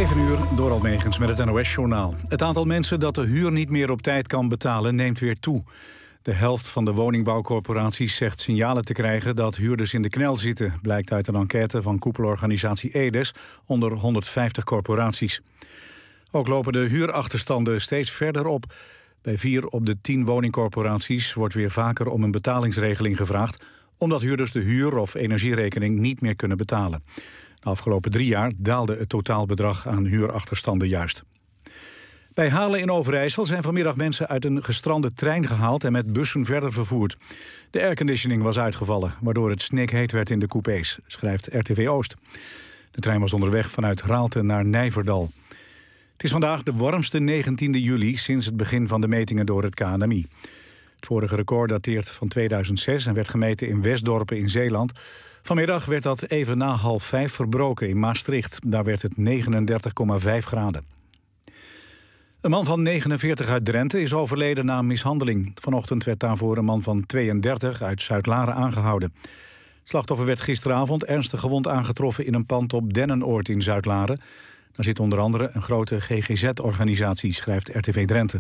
7 uur door Almegens met het NOS-journaal. Het aantal mensen dat de huur niet meer op tijd kan betalen neemt weer toe. De helft van de woningbouwcorporaties zegt signalen te krijgen dat huurders in de knel zitten, blijkt uit een enquête van koepelorganisatie Edes onder 150 corporaties. Ook lopen de huurachterstanden steeds verder op. Bij 4 op de 10 woningcorporaties wordt weer vaker om een betalingsregeling gevraagd, omdat huurders de huur- of energierekening niet meer kunnen betalen. De afgelopen 3 jaar daalde het totaalbedrag aan huurachterstanden juist. Bij Halen in Overijssel zijn vanmiddag mensen uit een gestrande trein gehaald en met bussen verder vervoerd. De airconditioning was uitgevallen, waardoor het snikheet werd in de coupés, schrijft RTV Oost. De trein was onderweg vanuit Raalte naar Nijverdal. Het is vandaag de warmste 19e juli sinds het begin van de metingen door het KNMI. Het vorige record dateert van 2006 en werd gemeten in Westdorpen in Zeeland. Vanmiddag werd dat even na 4:30 verbroken in Maastricht. Daar werd het 39,5 graden. Een man van 49 uit Drenthe is overleden na een mishandeling. Vanochtend werd daarvoor een man van 32 uit Zuidlaren aangehouden. Het slachtoffer werd gisteravond ernstig gewond aangetroffen in een pand op Dennenoord in Zuidlaren. Daar zit onder andere een grote GGZ-organisatie, schrijft RTV Drenthe.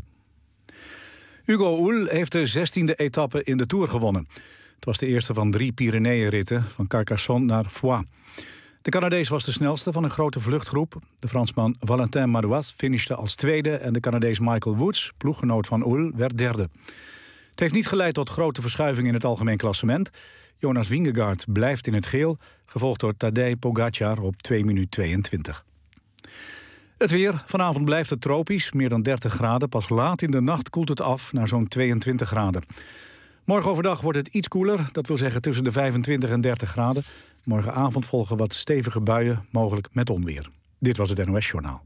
Hugo Oel heeft de 16e etappe in de Tour gewonnen. Het was de eerste van 3 Pyreneeënritten van Carcassonne naar Foix. De Canadees was de snelste van een grote vluchtgroep. De Fransman Valentin Madouas finishte als tweede en de Canadees Michael Woods, ploeggenoot van Oel, werd derde. Het heeft niet geleid tot grote verschuiving in het algemeen klassement. Jonas Vingegaard blijft in het geel, gevolgd door Tadej Pogacar op 2 minuten 22. Het weer. Vanavond blijft het tropisch, meer dan 30 graden. Pas laat in de nacht koelt het af naar zo'n 22 graden. Morgen overdag wordt het iets koeler, dat wil zeggen tussen de 25 en 30 graden. Morgenavond volgen wat stevige buien, mogelijk met onweer. Dit was het NOS Journaal.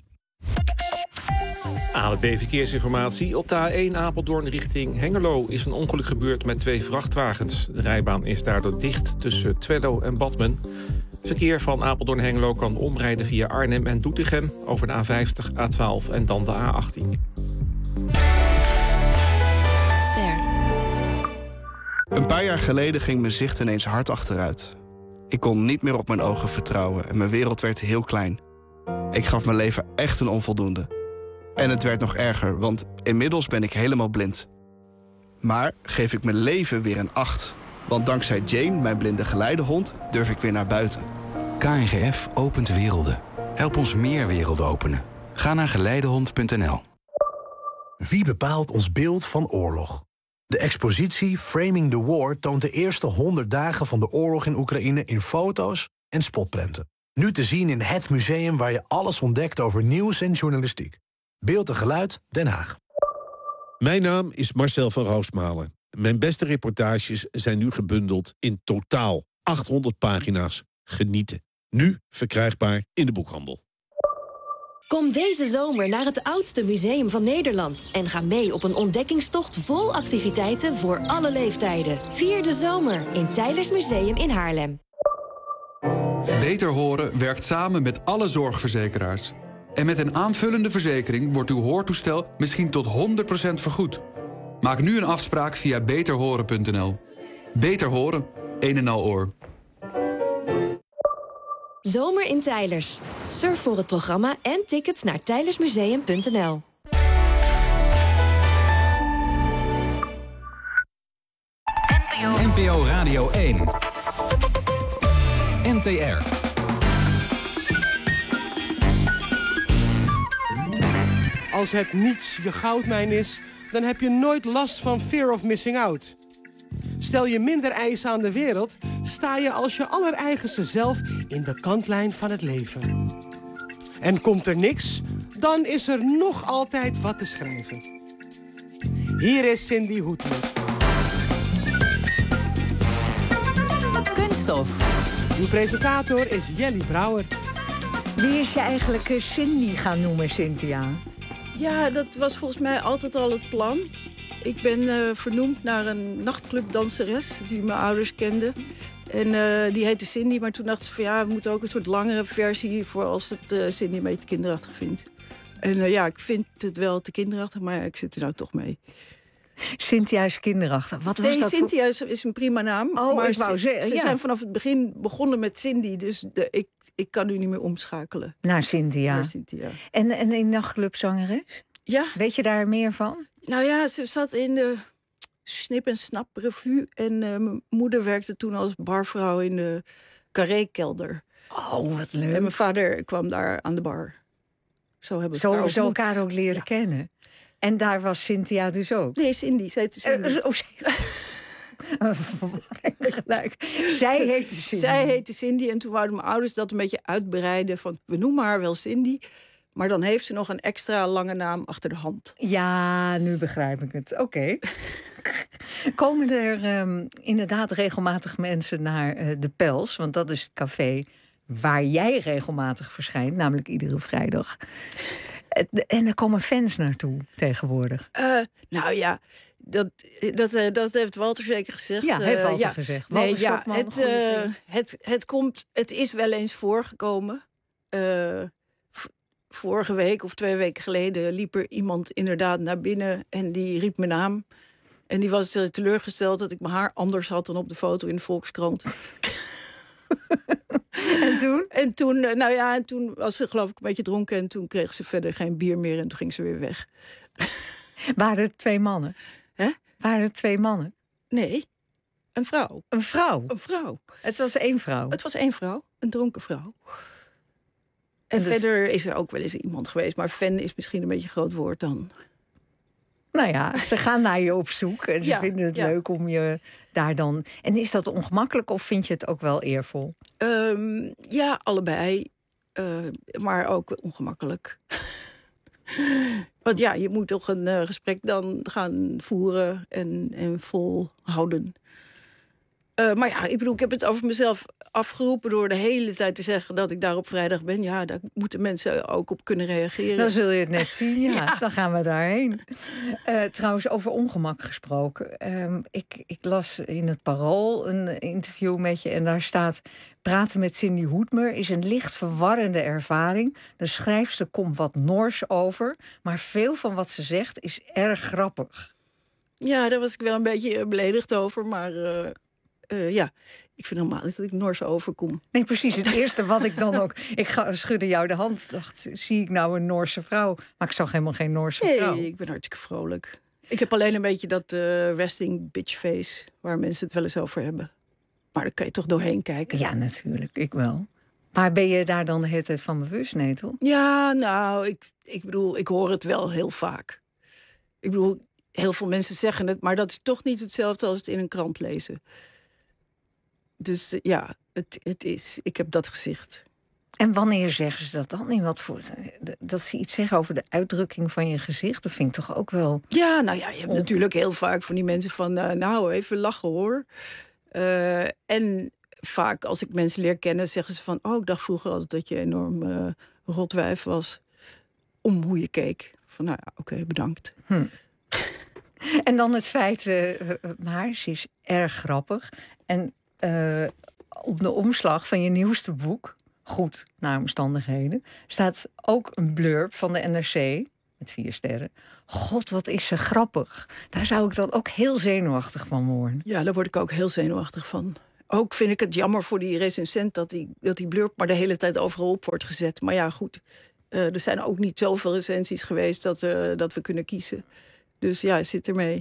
ANWB Verkeersinformatie. Op de A1 Apeldoorn richting Hengelo is een ongeluk gebeurd met 2 vrachtwagens. De rijbaan is daardoor dicht tussen Twello en Badmen. Verkeer van Apeldoorn-Hengelo kan omrijden via Arnhem en Doetinchem over de A50, A12 en dan de A18. Ster. Een paar jaar geleden ging mijn zicht ineens hard achteruit. Ik kon niet meer op mijn ogen vertrouwen en mijn wereld werd heel klein. Ik gaf mijn leven echt een onvoldoende. En het werd nog erger, want inmiddels ben ik helemaal blind. Maar geef ik mijn leven weer een 8. Want dankzij Jane, mijn blinde geleidehond, durf ik weer naar buiten. KNGF opent werelden. Help ons meer werelden openen. Ga naar geleidehond.nl. Wie bepaalt ons beeld van oorlog? De expositie Framing the War toont de eerste 100 dagen van de oorlog in Oekraïne in foto's en spotprenten. Nu te zien in het museum waar je alles ontdekt over nieuws en journalistiek. Beeld en geluid, Den Haag. Mijn naam is Marcel van Roosmalen. Mijn beste reportages zijn nu gebundeld in totaal 800 pagina's. Genieten. Nu verkrijgbaar in de boekhandel. Kom deze zomer naar het oudste museum van Nederland en ga mee op een ontdekkingstocht vol activiteiten voor alle leeftijden. Vier de zomer in Teylers Museum in Haarlem. Beter Horen werkt samen met alle zorgverzekeraars. En met een aanvullende verzekering wordt uw hoortoestel misschien tot 100% vergoed. Maak nu een afspraak via beterhoren.nl. Beter Horen, een en al oor. Zomer in Teylers. Surf voor het programma en tickets naar teylersmuseum.nl. NPO Radio 1. NTR. Als het niets je goudmijn is, dan heb je nooit last van fear of missing out. Stel je minder eisen aan de wereld, sta je als je allereigenste zelf in de kantlijn van het leven. En komt er niks, dan is er nog altijd wat te schrijven. Hier is Cindy Hoetler. Kunststof. Uw presentator is Jelly Brouwer. Wie is je eigenlijk Cindy gaan noemen, Cynthia? Ja, dat was volgens mij altijd al het plan. Ik ben vernoemd naar een nachtclubdanseres die mijn ouders kenden. En die heette Cindy, maar toen dachten ze van ja, we moeten ook een soort langere versie voor als het Cindy een beetje kinderachtig vindt. En ja, ik vind het wel te kinderachtig, maar ik zit er nou toch mee. Cynthia is kinderachtig. Wat was Nee, dat Cynthia is een prima naam. Oh, maar ik wou zeggen, ze ja. zijn vanaf het begin begonnen met Cindy. Dus ik kan nu niet meer omschakelen. Naar Cynthia. Naar Cynthia. En een nachtclubzangeres? Ja. Weet je daar meer van? Nou ja, ze zat in de Snip en Snap revue. En mijn moeder werkte toen als barvrouw in de Carré-kelder. Oh, wat leuk. En mijn vader kwam daar aan de bar. Zo hebben we Zo elkaar ook leren kennen. En daar was Cynthia dus ook? Nee, Cindy. Ze heette Cindy. Gelijk. Zij heette Cindy. Zij heette Cindy en toen wouden mijn ouders dat een beetje uitbreiden. Van, we noemen haar wel Cindy, maar dan heeft ze nog een extra lange naam achter de hand. Ja, nu begrijp ik het. Oké. Komen er inderdaad regelmatig mensen naar de Pels? Want dat is het café waar jij regelmatig verschijnt, namelijk iedere vrijdag. En er komen fans naartoe tegenwoordig. Nou ja, dat heeft Walter zeker gezegd. Ja, heeft Walter gezegd. Walter Stokman, het is wel eens voorgekomen. Vorige week of 2 weken geleden liep er iemand inderdaad naar binnen en die riep mijn naam. En die was teleurgesteld dat ik mijn haar anders had dan op de foto in de Volkskrant. En toen? En toen was ze geloof ik een beetje dronken en toen kreeg ze verder geen bier meer en toen ging ze weer weg. Waren het 2 mannen? Hè? Waren het 2 mannen? Nee, een vrouw. Een vrouw? Een vrouw. Het was 1 vrouw? Het was 1 vrouw, een dronken vrouw. En dus verder is er ook wel eens iemand geweest, maar fan is misschien een beetje een groot woord dan. Nou ja, ze gaan naar je op zoek en ze vinden het leuk om je daar dan... En is dat ongemakkelijk of vind je het ook wel eervol? Ja, allebei. Maar ook ongemakkelijk. Want ja, je moet toch een gesprek dan gaan voeren en volhouden. Maar ja, ik bedoel, ik heb het over mezelf afgeroepen door de hele tijd te zeggen dat ik daar op vrijdag ben. Ja, daar moeten mensen ook op kunnen reageren. Dan zul je het net zien, ja. Dan gaan we daarheen. Trouwens, over ongemak gesproken. Ik las in het Parool een interview met je en daar staat: praten met Cindy Hoedmer is een licht verwarrende ervaring. De schrijfster komt wat Noors over, maar veel van wat ze zegt is erg grappig. Ja, daar was ik wel een beetje beledigd over, maar... ja, ik vind helemaal niet dat ik Noors overkom. Nee, precies. Het eerste wat ik dan ook... Ik schudde jou de hand, dacht, zie ik nou een Noorse vrouw? Maar ik zag helemaal geen Noorse vrouw. Nee, ik ben hartstikke vrolijk. Ik heb alleen een beetje dat resting bitch face... waar mensen het wel eens over hebben. Maar daar kan je toch doorheen kijken. Ja, natuurlijk. Ik wel. Maar ben je daar dan de hele tijd van bewust, Netel? Ja, nou, ik bedoel, ik hoor het wel heel vaak. Ik bedoel, heel veel mensen zeggen het... maar dat is toch niet hetzelfde als het in een krant lezen. Dus ja, het is. Ik heb dat gezicht. En wanneer zeggen ze dat dan? In wat voor, dat ze iets zeggen over de uitdrukking van je gezicht? Dat vind ik toch ook wel... Ja, nou ja, je hebt natuurlijk heel vaak van die mensen van... nou, even lachen hoor. En vaak als ik mensen leer kennen, zeggen ze van... oh, ik dacht vroeger altijd dat je enorm rotwijf was. Om hoe je keek. Van nou ja, oké, bedankt. En dan het feit, maar ze is erg grappig. En op de omslag van je nieuwste boek, Goed naar omstandigheden, staat ook een blurb van de NRC met 4 sterren. God, wat is ze grappig. Daar zou ik dan ook heel zenuwachtig van worden. Ja, daar word ik ook heel zenuwachtig van. Ook vind ik het jammer voor die recensent dat die blurb maar de hele tijd overal op wordt gezet. Maar ja, goed. Er zijn ook niet zoveel recensies geweest dat we kunnen kiezen. Dus ja, zit ermee.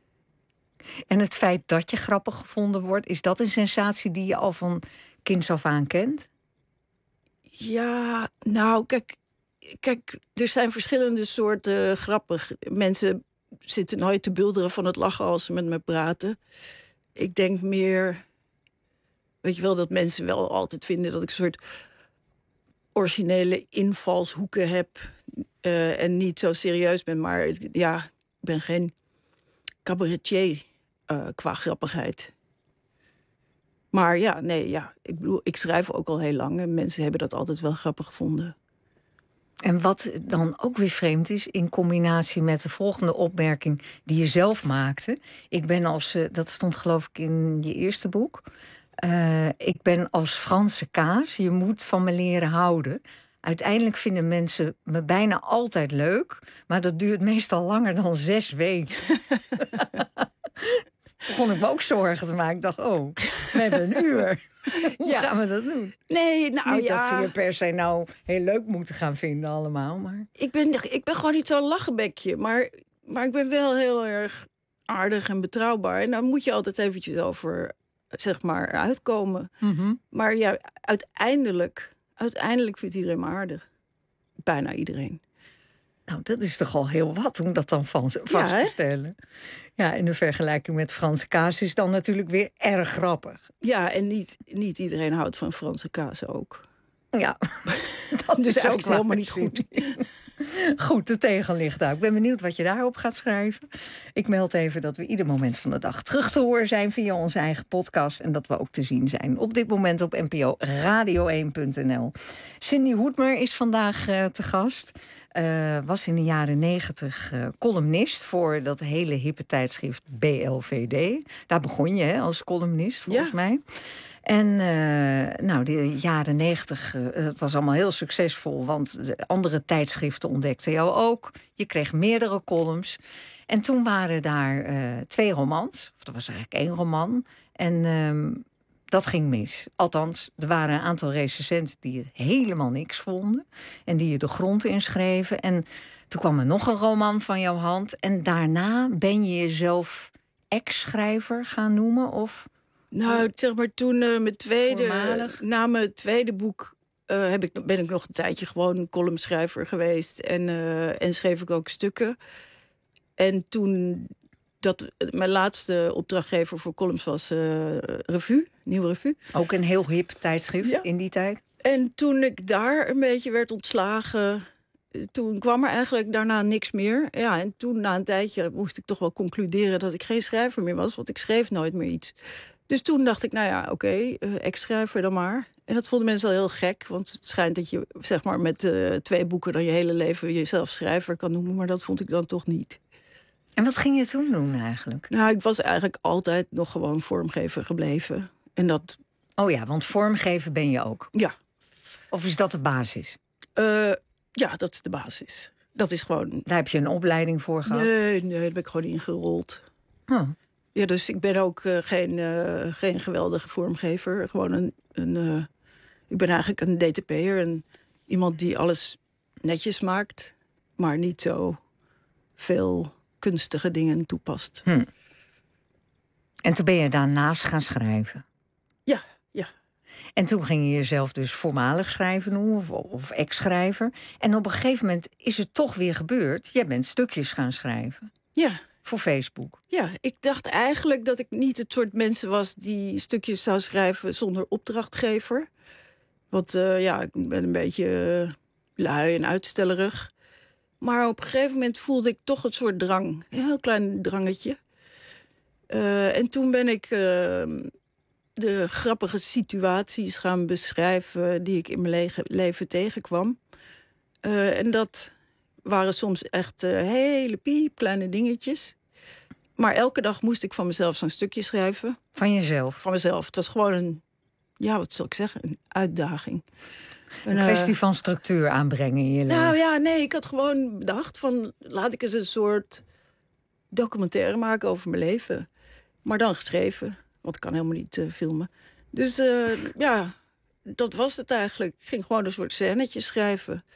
En het feit dat je grappig gevonden wordt, is dat een sensatie die je al van kinds af aan kent? Ja, nou, kijk, er zijn verschillende soorten grappig. Mensen zitten nooit te bulderen van het lachen als ze met me praten. Ik denk meer, weet je wel, dat mensen wel altijd vinden dat ik een soort originele invalshoeken heb en niet zo serieus ben. Maar ja, ik ben geen cabaretier qua grappigheid. Maar ja, nee, ja. Ik bedoel, ik schrijf ook al heel lang en mensen hebben dat altijd wel grappig gevonden. En wat dan ook weer vreemd is, in combinatie met de volgende opmerking die je zelf maakte. Ik ben als, dat stond geloof ik in je eerste boek. Ik ben als Franse kaas, je moet van me leren houden. Uiteindelijk vinden mensen me bijna altijd leuk, maar dat duurt meestal langer dan 6 weken. Begon ik me ook zorgen te maken. Ik dacht, we hebben een uur. Hoe gaan we dat doen? Nee, nou niet dat ze je per se nou heel leuk moeten gaan vinden allemaal. Maar Ik ben gewoon niet zo'n lachenbekje. Maar ik ben wel heel erg aardig en betrouwbaar. En daar moet je altijd eventjes over, zeg maar, uitkomen. Maar ja, uiteindelijk vindt iedereen me aardig. Bijna iedereen. Nou, dat is toch al heel wat om dat dan vast te stellen. Ja, en de vergelijking met Franse kaas is dan natuurlijk weer erg grappig. Ja, en niet iedereen houdt van Franse kaas ook. Ja, dat dus is eigenlijk ook helemaal niet goed. Goed, de tegenlicht uit. Ik ben benieuwd wat je daarop gaat schrijven. Ik meld even dat we ieder moment van de dag terug te horen zijn via onze eigen podcast. En dat we ook te zien zijn op dit moment op NPO Radio1.nl. Cindy Hoedmer is vandaag te gast. Was in de jaren 90 columnist voor dat hele hippe tijdschrift BLVD. Daar begon je als columnist, volgens mij. En de jaren 90, het was allemaal heel succesvol, want de andere tijdschriften ontdekten jou ook. Je kreeg meerdere columns. En toen waren daar 2 romans, of er was eigenlijk 1 roman. En dat ging mis. Althans, er waren een aantal recensenten die het helemaal niks vonden. En die je de grond inschreven. En toen kwam er nog een roman van jouw hand. En daarna ben je jezelf ex-schrijver gaan noemen, of... Nou, zeg maar, toen na mijn tweede boek ben ik nog een tijdje gewoon columnschrijver geweest. En schreef ik ook stukken. En toen mijn laatste opdrachtgever voor columns was Revue, Nieuwe Revue. Ook een heel hip tijdschrift in die tijd. En toen ik daar een beetje werd ontslagen, toen kwam er eigenlijk daarna niks meer. Ja, en toen na een tijdje moest ik toch wel concluderen dat ik geen schrijver meer was, want ik schreef nooit meer iets. Dus toen dacht ik, nou ja, oké, ex-schrijver dan maar. En dat vonden mensen al heel gek, want het schijnt dat je zeg maar met 2 boeken dan je hele leven jezelf schrijver kan noemen, maar dat vond ik dan toch niet. En wat ging je toen doen eigenlijk? Nou, ik was eigenlijk altijd nog gewoon vormgever gebleven. En dat... Oh ja, want vormgeven ben je ook? Ja. Of is dat de basis? Ja, dat is de basis. Dat is gewoon... Daar heb je een opleiding voor gehad? Nee, daar ben ik gewoon ingerold. Oh. Ja, dus ik ben ook geen geweldige vormgever. Gewoon ik ben eigenlijk een DTP'er. Iemand die alles netjes maakt, maar niet zo veel kunstige dingen toepast. En toen ben je daarnaast gaan schrijven? Ja. En toen ging je jezelf dus voormalig schrijver noemen of ex-schrijver. En op een gegeven moment is het toch weer gebeurd. Jij bent stukjes gaan schrijven. Ja. Voor Facebook. Ja, ik dacht eigenlijk dat ik niet het soort mensen was die stukjes zou schrijven zonder opdrachtgever. Want ik ben een beetje lui en uitstellerig. Maar op een gegeven moment voelde ik toch een soort drang. Een heel klein drangetje. En toen ben ik de grappige situaties gaan beschrijven die ik in mijn leven tegenkwam. En dat waren soms echt hele piepkleine dingetjes. Maar elke dag moest ik van mezelf zo'n stukje schrijven. Van jezelf? Van mezelf. Het was gewoon een uitdaging. Een kwestie van structuur aanbrengen in je leven. Nou ja, nee, ik had gewoon bedacht van, laat ik eens een soort documentaire maken over mijn leven. Maar dan geschreven, want ik kan helemaal niet filmen. Dus dat was het eigenlijk. Ik ging gewoon een soort scènetjes schrijven.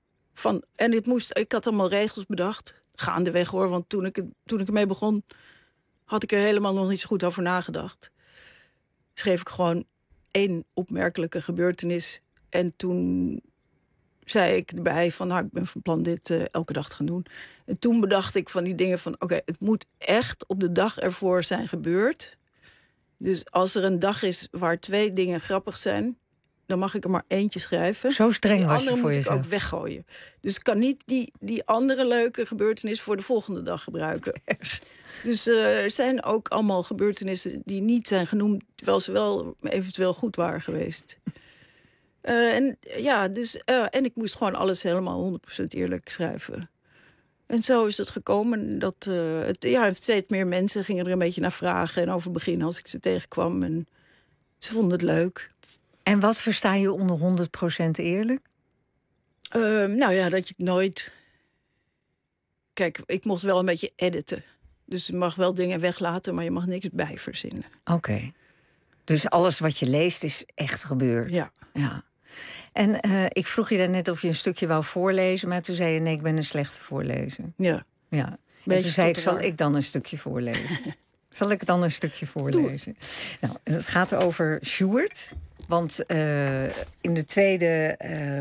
Ik had allemaal regels bedacht. Gaandeweg hoor, want toen ik ermee begon, had ik er helemaal nog niet zo goed over nagedacht. Schreef ik gewoon 1 opmerkelijke gebeurtenis. En toen zei ik erbij van, ik ben van plan dit elke dag te gaan doen. En toen bedacht ik van die dingen van, oké, het moet echt op de dag ervoor zijn gebeurd. Dus als er een dag is waar 2 dingen grappig zijn, dan mag ik er maar eentje schrijven. Zo streng was je voor jezelf. Die andere jezelf. moet ik ook weggooien. Dus ik kan niet die andere leuke gebeurtenis voor de volgende dag gebruiken. Dus er zijn ook allemaal gebeurtenissen die niet zijn genoemd, terwijl ze wel eventueel goed waren geweest. En ik moest gewoon alles helemaal 100% eerlijk schrijven. En zo is het gekomen dat steeds meer mensen gingen er een beetje naar vragen en over beginnen als ik ze tegenkwam. En ze vonden het leuk. En wat versta je onder 100% eerlijk? Nou ja, dat je het nooit... Kijk, ik mocht wel een beetje editen. Dus je mag wel dingen weglaten, maar je mag niks bij verzinnen. Oké. Dus alles wat je leest is echt gebeurd? Ja. En ik vroeg je daarnet of je een stukje wou voorlezen... maar toen zei je, nee, ik ben een slechte voorlezer. Ja. En toen zei ik, zal ik dan een stukje voorlezen? Zal ik dan een stukje voorlezen? Nou, het gaat over Sjoerd. Want in de tweede...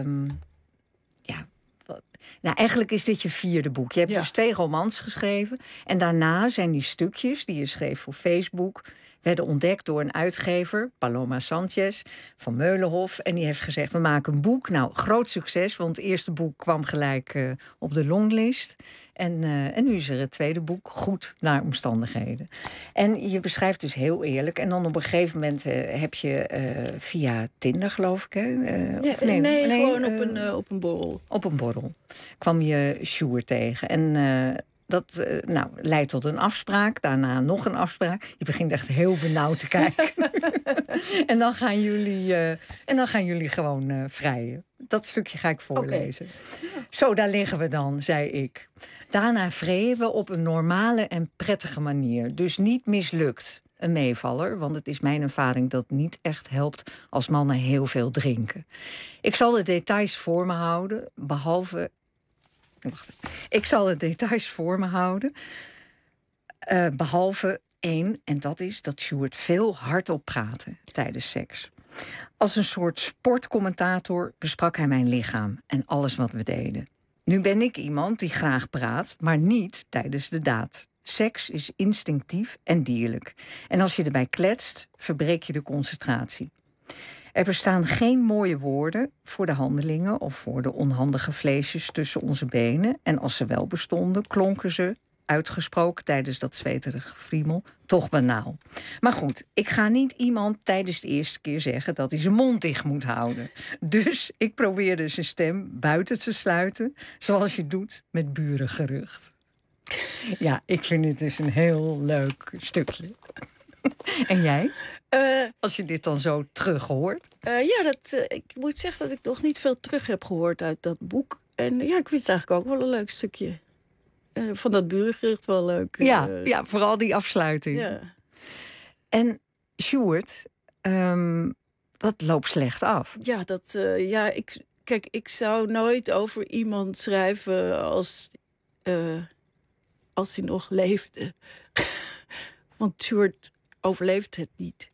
Nou, eigenlijk is dit je 4e boek. Je hebt dus 2 romans geschreven. En daarna zijn die stukjes die je schreef voor Facebook... werden ontdekt door een uitgever, Paloma Sanchez, van Meulenhof. En die heeft gezegd, we maken een boek. Nou, groot succes, want het eerste boek kwam gelijk op de longlist. En nu is er het tweede boek, Goed naar omstandigheden. En je beschrijft dus heel eerlijk. En dan op een gegeven moment heb je via Tinder, geloof ik, hè? Nee, gewoon op een borrel. Op een borrel kwam je Sjoerd tegen. En dat leidt tot een afspraak. Daarna nog een afspraak. Je begint echt heel benauwd te kijken. En dan gaan jullie gewoon vrijen. Dat stukje ga ik voorlezen. Okay. Ja. Zo, daar liggen we dan, zei ik. Daarna vreden we op een normale en prettige manier. Dus niet mislukt. Een meevaller, want het is mijn ervaring dat het niet echt helpt als mannen heel veel drinken. Ik zal de details voor me houden, behalve... Ik zal de details voor me houden, behalve 1, en dat is dat Sjoerd veel hardop praatte tijdens seks. Als een soort sportcommentator besprak hij mijn lichaam en alles wat we deden. Nu ben ik iemand die graag praat, maar niet tijdens de daad. Seks is instinctief en dierlijk. En als je erbij kletst, verbreek je de concentratie. Er bestaan geen mooie woorden voor de handelingen of voor de onhandige vleesjes tussen onze benen. En als ze wel bestonden, klonken ze, uitgesproken tijdens dat zweterige friemel, toch banaal. Maar goed, ik ga niet iemand tijdens de eerste keer zeggen dat hij zijn mond dicht moet houden. Dus ik probeerde zijn stem buiten te sluiten, zoals je doet met burengerucht. Ja, ik vind dit dus een heel leuk stukje. En jij? Als je dit dan zo terug hoort? Ik moet zeggen dat ik nog niet veel terug heb gehoord uit dat boek. En ja, ik vind het eigenlijk ook wel een leuk stukje. Van dat burengerucht wel leuk. Ja, vooral die afsluiting. Ja. En Sjoerd, dat loopt slecht af. Ja, ik zou nooit over iemand schrijven als hij nog leefde. Want Sjoerd overleeft het niet.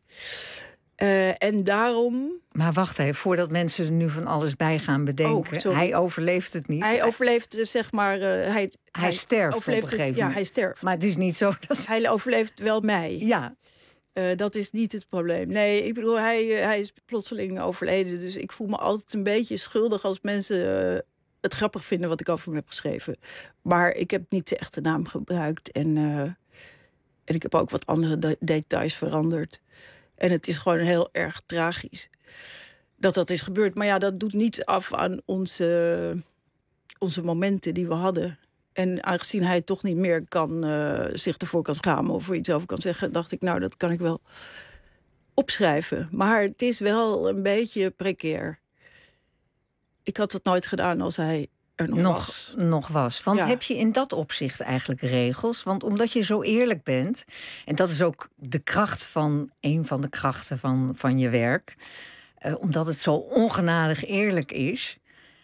En daarom... Maar wacht even, voordat mensen er nu van alles bij gaan bedenken. Hij overleeft het niet. Hij overleeft, zeg maar... Hij sterft op een gegeven moment. Ja, hij sterft. Maar het is niet zo dat... Hij overleeft wel mij. Ja. Dat is niet het probleem. Nee, ik bedoel, hij is plotseling overleden. Dus ik voel me altijd een beetje schuldig als mensen... het grappig vinden wat ik over hem heb geschreven. Maar ik heb niet de echte naam gebruikt. En ik heb ook wat andere details veranderd. En het is gewoon heel erg tragisch dat is gebeurd. Maar ja, dat doet niets af aan onze momenten die we hadden. En aangezien hij toch niet meer zich ervoor kan schamen... of er iets over kan zeggen, dacht ik, nou, dat kan ik wel opschrijven. Maar het is wel een beetje precair. Ik had het nooit gedaan als hij er nog was. Want heb je in dat opzicht eigenlijk regels? Want omdat je zo eerlijk bent... en dat is ook de kracht een van de krachten van je werk... omdat het zo ongenadig eerlijk is...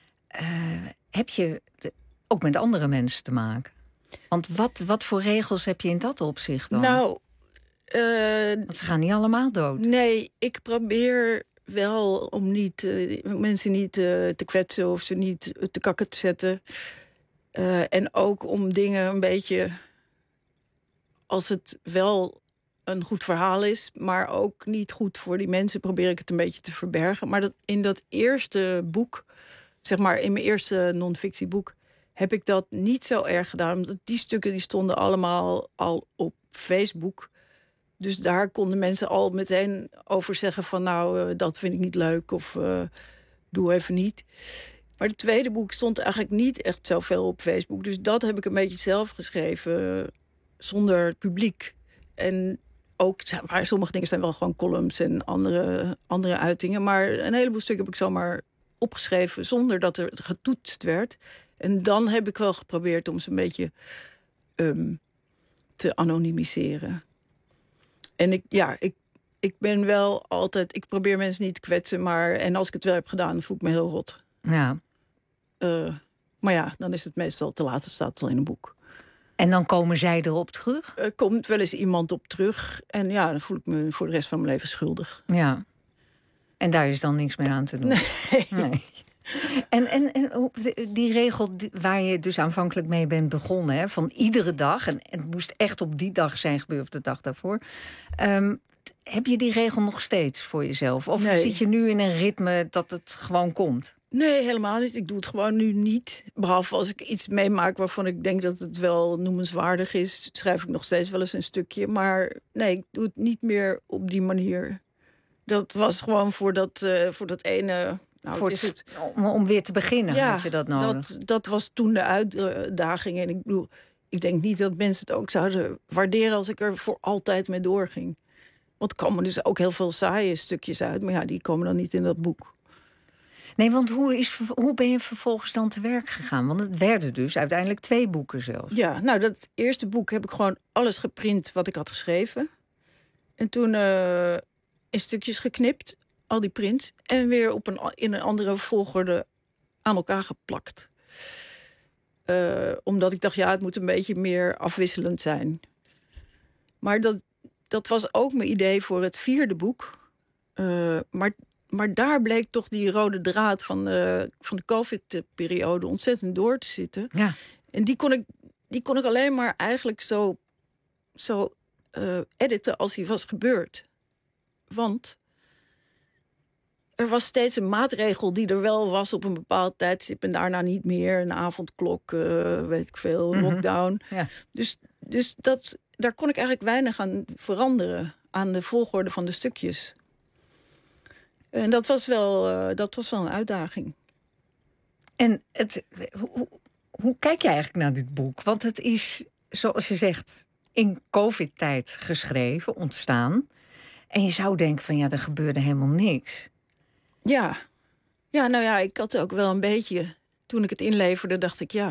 heb je ook met andere mensen te maken. Want wat voor regels heb je in dat opzicht dan? Nou... Want ze gaan niet allemaal dood. Nee, ik probeer... wel om mensen niet te kwetsen of ze niet te kakken te zetten. En ook om dingen een beetje... als het wel een goed verhaal is... maar ook niet goed voor die mensen... probeer ik het een beetje te verbergen. Maar in dat eerste boek... zeg maar in mijn eerste non-fictieboek... heb ik dat niet zo erg gedaan. Omdat die stukken die stonden allemaal al op Facebook... Dus daar konden mensen al meteen over zeggen van... nou, dat vind ik niet leuk of doe even niet. Maar het tweede boek stond eigenlijk niet echt zoveel op Facebook. Dus dat heb ik een beetje zelf geschreven zonder publiek. En ook, sommige dingen zijn wel gewoon columns en andere uitingen. Maar een heleboel stukken heb ik zomaar opgeschreven zonder dat er getoetst werd. En dan heb ik wel geprobeerd om ze een beetje te anonimiseren. En ik ben wel altijd... Ik probeer mensen niet te kwetsen, en als ik het wel heb gedaan, dan voel ik me heel rot. Ja. Maar ja, dan is het meestal te laat, staat het al in een boek. En dan komen zij erop terug? Er komt wel eens iemand op terug. En ja, dan voel ik me voor de rest van mijn leven schuldig. Ja. En daar is dan niks meer aan te doen? Nee. En die regel waar je dus aanvankelijk mee bent begonnen... Hè, van iedere dag, en het moest echt op die dag zijn gebeurd... of de dag daarvoor... heb je die regel nog steeds voor jezelf? Of zit je nu in een ritme dat het gewoon komt? Nee, helemaal niet. Ik doe het gewoon nu niet. Behalve als ik iets meemaak waarvan ik denk dat het wel noemenswaardig is... schrijf ik nog steeds wel eens een stukje. Maar nee, ik doe het niet meer op die manier. Dat was gewoon voor dat ene... Nou, om weer te beginnen had je dat nodig. Dat was toen de uitdaging. En ik bedoel, ik denk niet dat mensen het ook zouden waarderen... als ik er voor altijd mee doorging. Want er komen dus ook heel veel saaie stukjes uit. Maar ja, die komen dan niet in dat boek. Nee, want hoe ben je vervolgens dan te werk gegaan? Want het werden dus uiteindelijk 2 boeken zelfs. Ja, nou, dat eerste boek heb ik gewoon alles geprint wat ik had geschreven. En toen in stukjes geknipt, al die prints... en weer in een andere volgorde aan elkaar geplakt. Omdat ik dacht, het moet een beetje meer afwisselend zijn. Maar dat was ook mijn idee voor het 4e boek. Maar daar bleek toch die rode draad van de COVID-periode ontzettend door te zitten. Ja. En die kon ik alleen maar eigenlijk zo editen als die was gebeurd. Want er was steeds een maatregel die er wel was op een bepaald tijdstip... en daarna niet meer. Een avondklok, weet ik veel, een lockdown. Ja. Dus daar kon ik eigenlijk weinig aan veranderen... aan de volgorde van de stukjes. En dat was wel een uitdaging. En hoe kijk je eigenlijk naar dit boek? Want het is, zoals je zegt, in COVID-tijd geschreven, ontstaan. En je zou denken van, er gebeurde helemaal niks. Ja, nou ja, ik had ook wel een beetje... Toen ik het inleverde, dacht ik,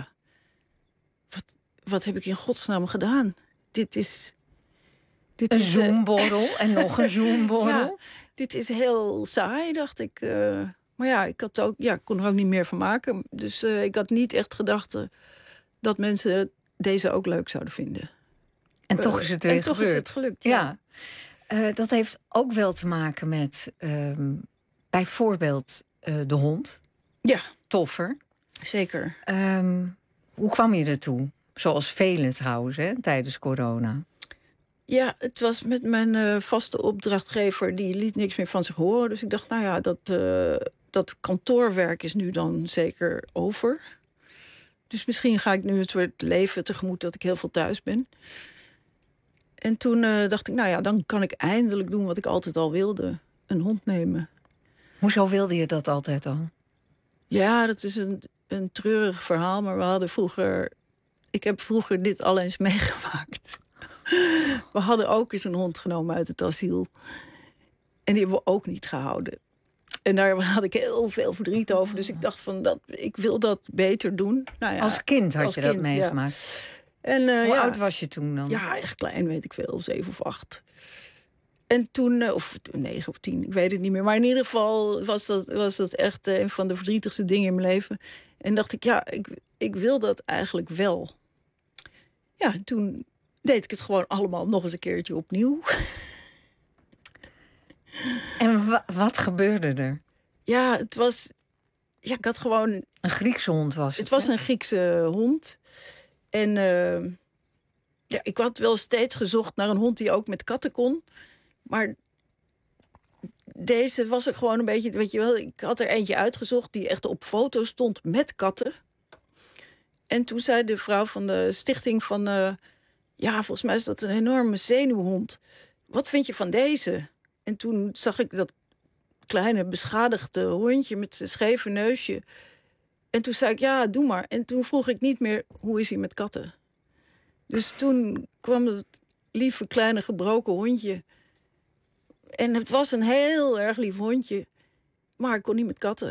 wat heb ik in godsnaam gedaan? Dit is een zoomborrel en nog een zoomborrel. Ja, dit is heel saai, dacht ik. Maar ja, ik kon er ook niet meer van maken. Dus ik had niet echt gedacht dat mensen deze ook leuk zouden vinden. En toch is het weer gebeurd. Toch is het gelukt, dat heeft ook wel te maken met bijvoorbeeld de hond. Ja. Toffer. Zeker. Hoe kwam je ertoe? Zoals velen trouwens, tijdens corona. Ja, het was met mijn vaste opdrachtgever... die liet niks meer van zich horen. Dus ik dacht, dat kantoorwerk is nu dan zeker over. Dus misschien ga ik nu het soort leven tegemoet... dat ik heel veel thuis ben. En toen dacht ik, dan kan ik eindelijk doen... wat ik altijd al wilde, een hond nemen. Hoezo wilde je dat altijd al? Ja, dat is een treurig verhaal. Maar ik heb vroeger dit al eens meegemaakt... We hadden ook eens een hond genomen uit het asiel. En die hebben we ook niet gehouden. En daar had ik heel veel verdriet over. Dus ik dacht ik wil dat beter doen. Nou ja, als kind had je dat meegemaakt? Ja. En, hoe oud was je toen dan? Ja, echt klein, weet ik veel. 7 of 8. En toen, of 9 of 10, ik weet het niet meer. Maar in ieder geval was dat echt een van de verdrietigste dingen in mijn leven. En dacht ik, ik wil dat eigenlijk wel. Ja, toen... deed ik het gewoon allemaal nog eens een keertje opnieuw. En wat gebeurde er? Ja, het was... Ja, ik had gewoon... Een Griekse hond was het? Het was een Griekse hond. En ik had wel steeds gezocht naar een hond die ook met katten kon. Maar deze was er gewoon een beetje... Weet je wel, ik had er eentje uitgezocht die echt op foto stond met katten. En toen zei de vrouw van de stichting van... volgens mij is dat een enorme zenuwhond. Wat vind je van deze? En toen zag ik dat kleine beschadigde hondje met zijn scheve neusje. En toen zei ik, doe maar. En toen vroeg ik niet meer, hoe is hij met katten? Dus toen kwam het lieve kleine gebroken hondje. En het was een heel erg lief hondje. Maar ik kon niet met katten.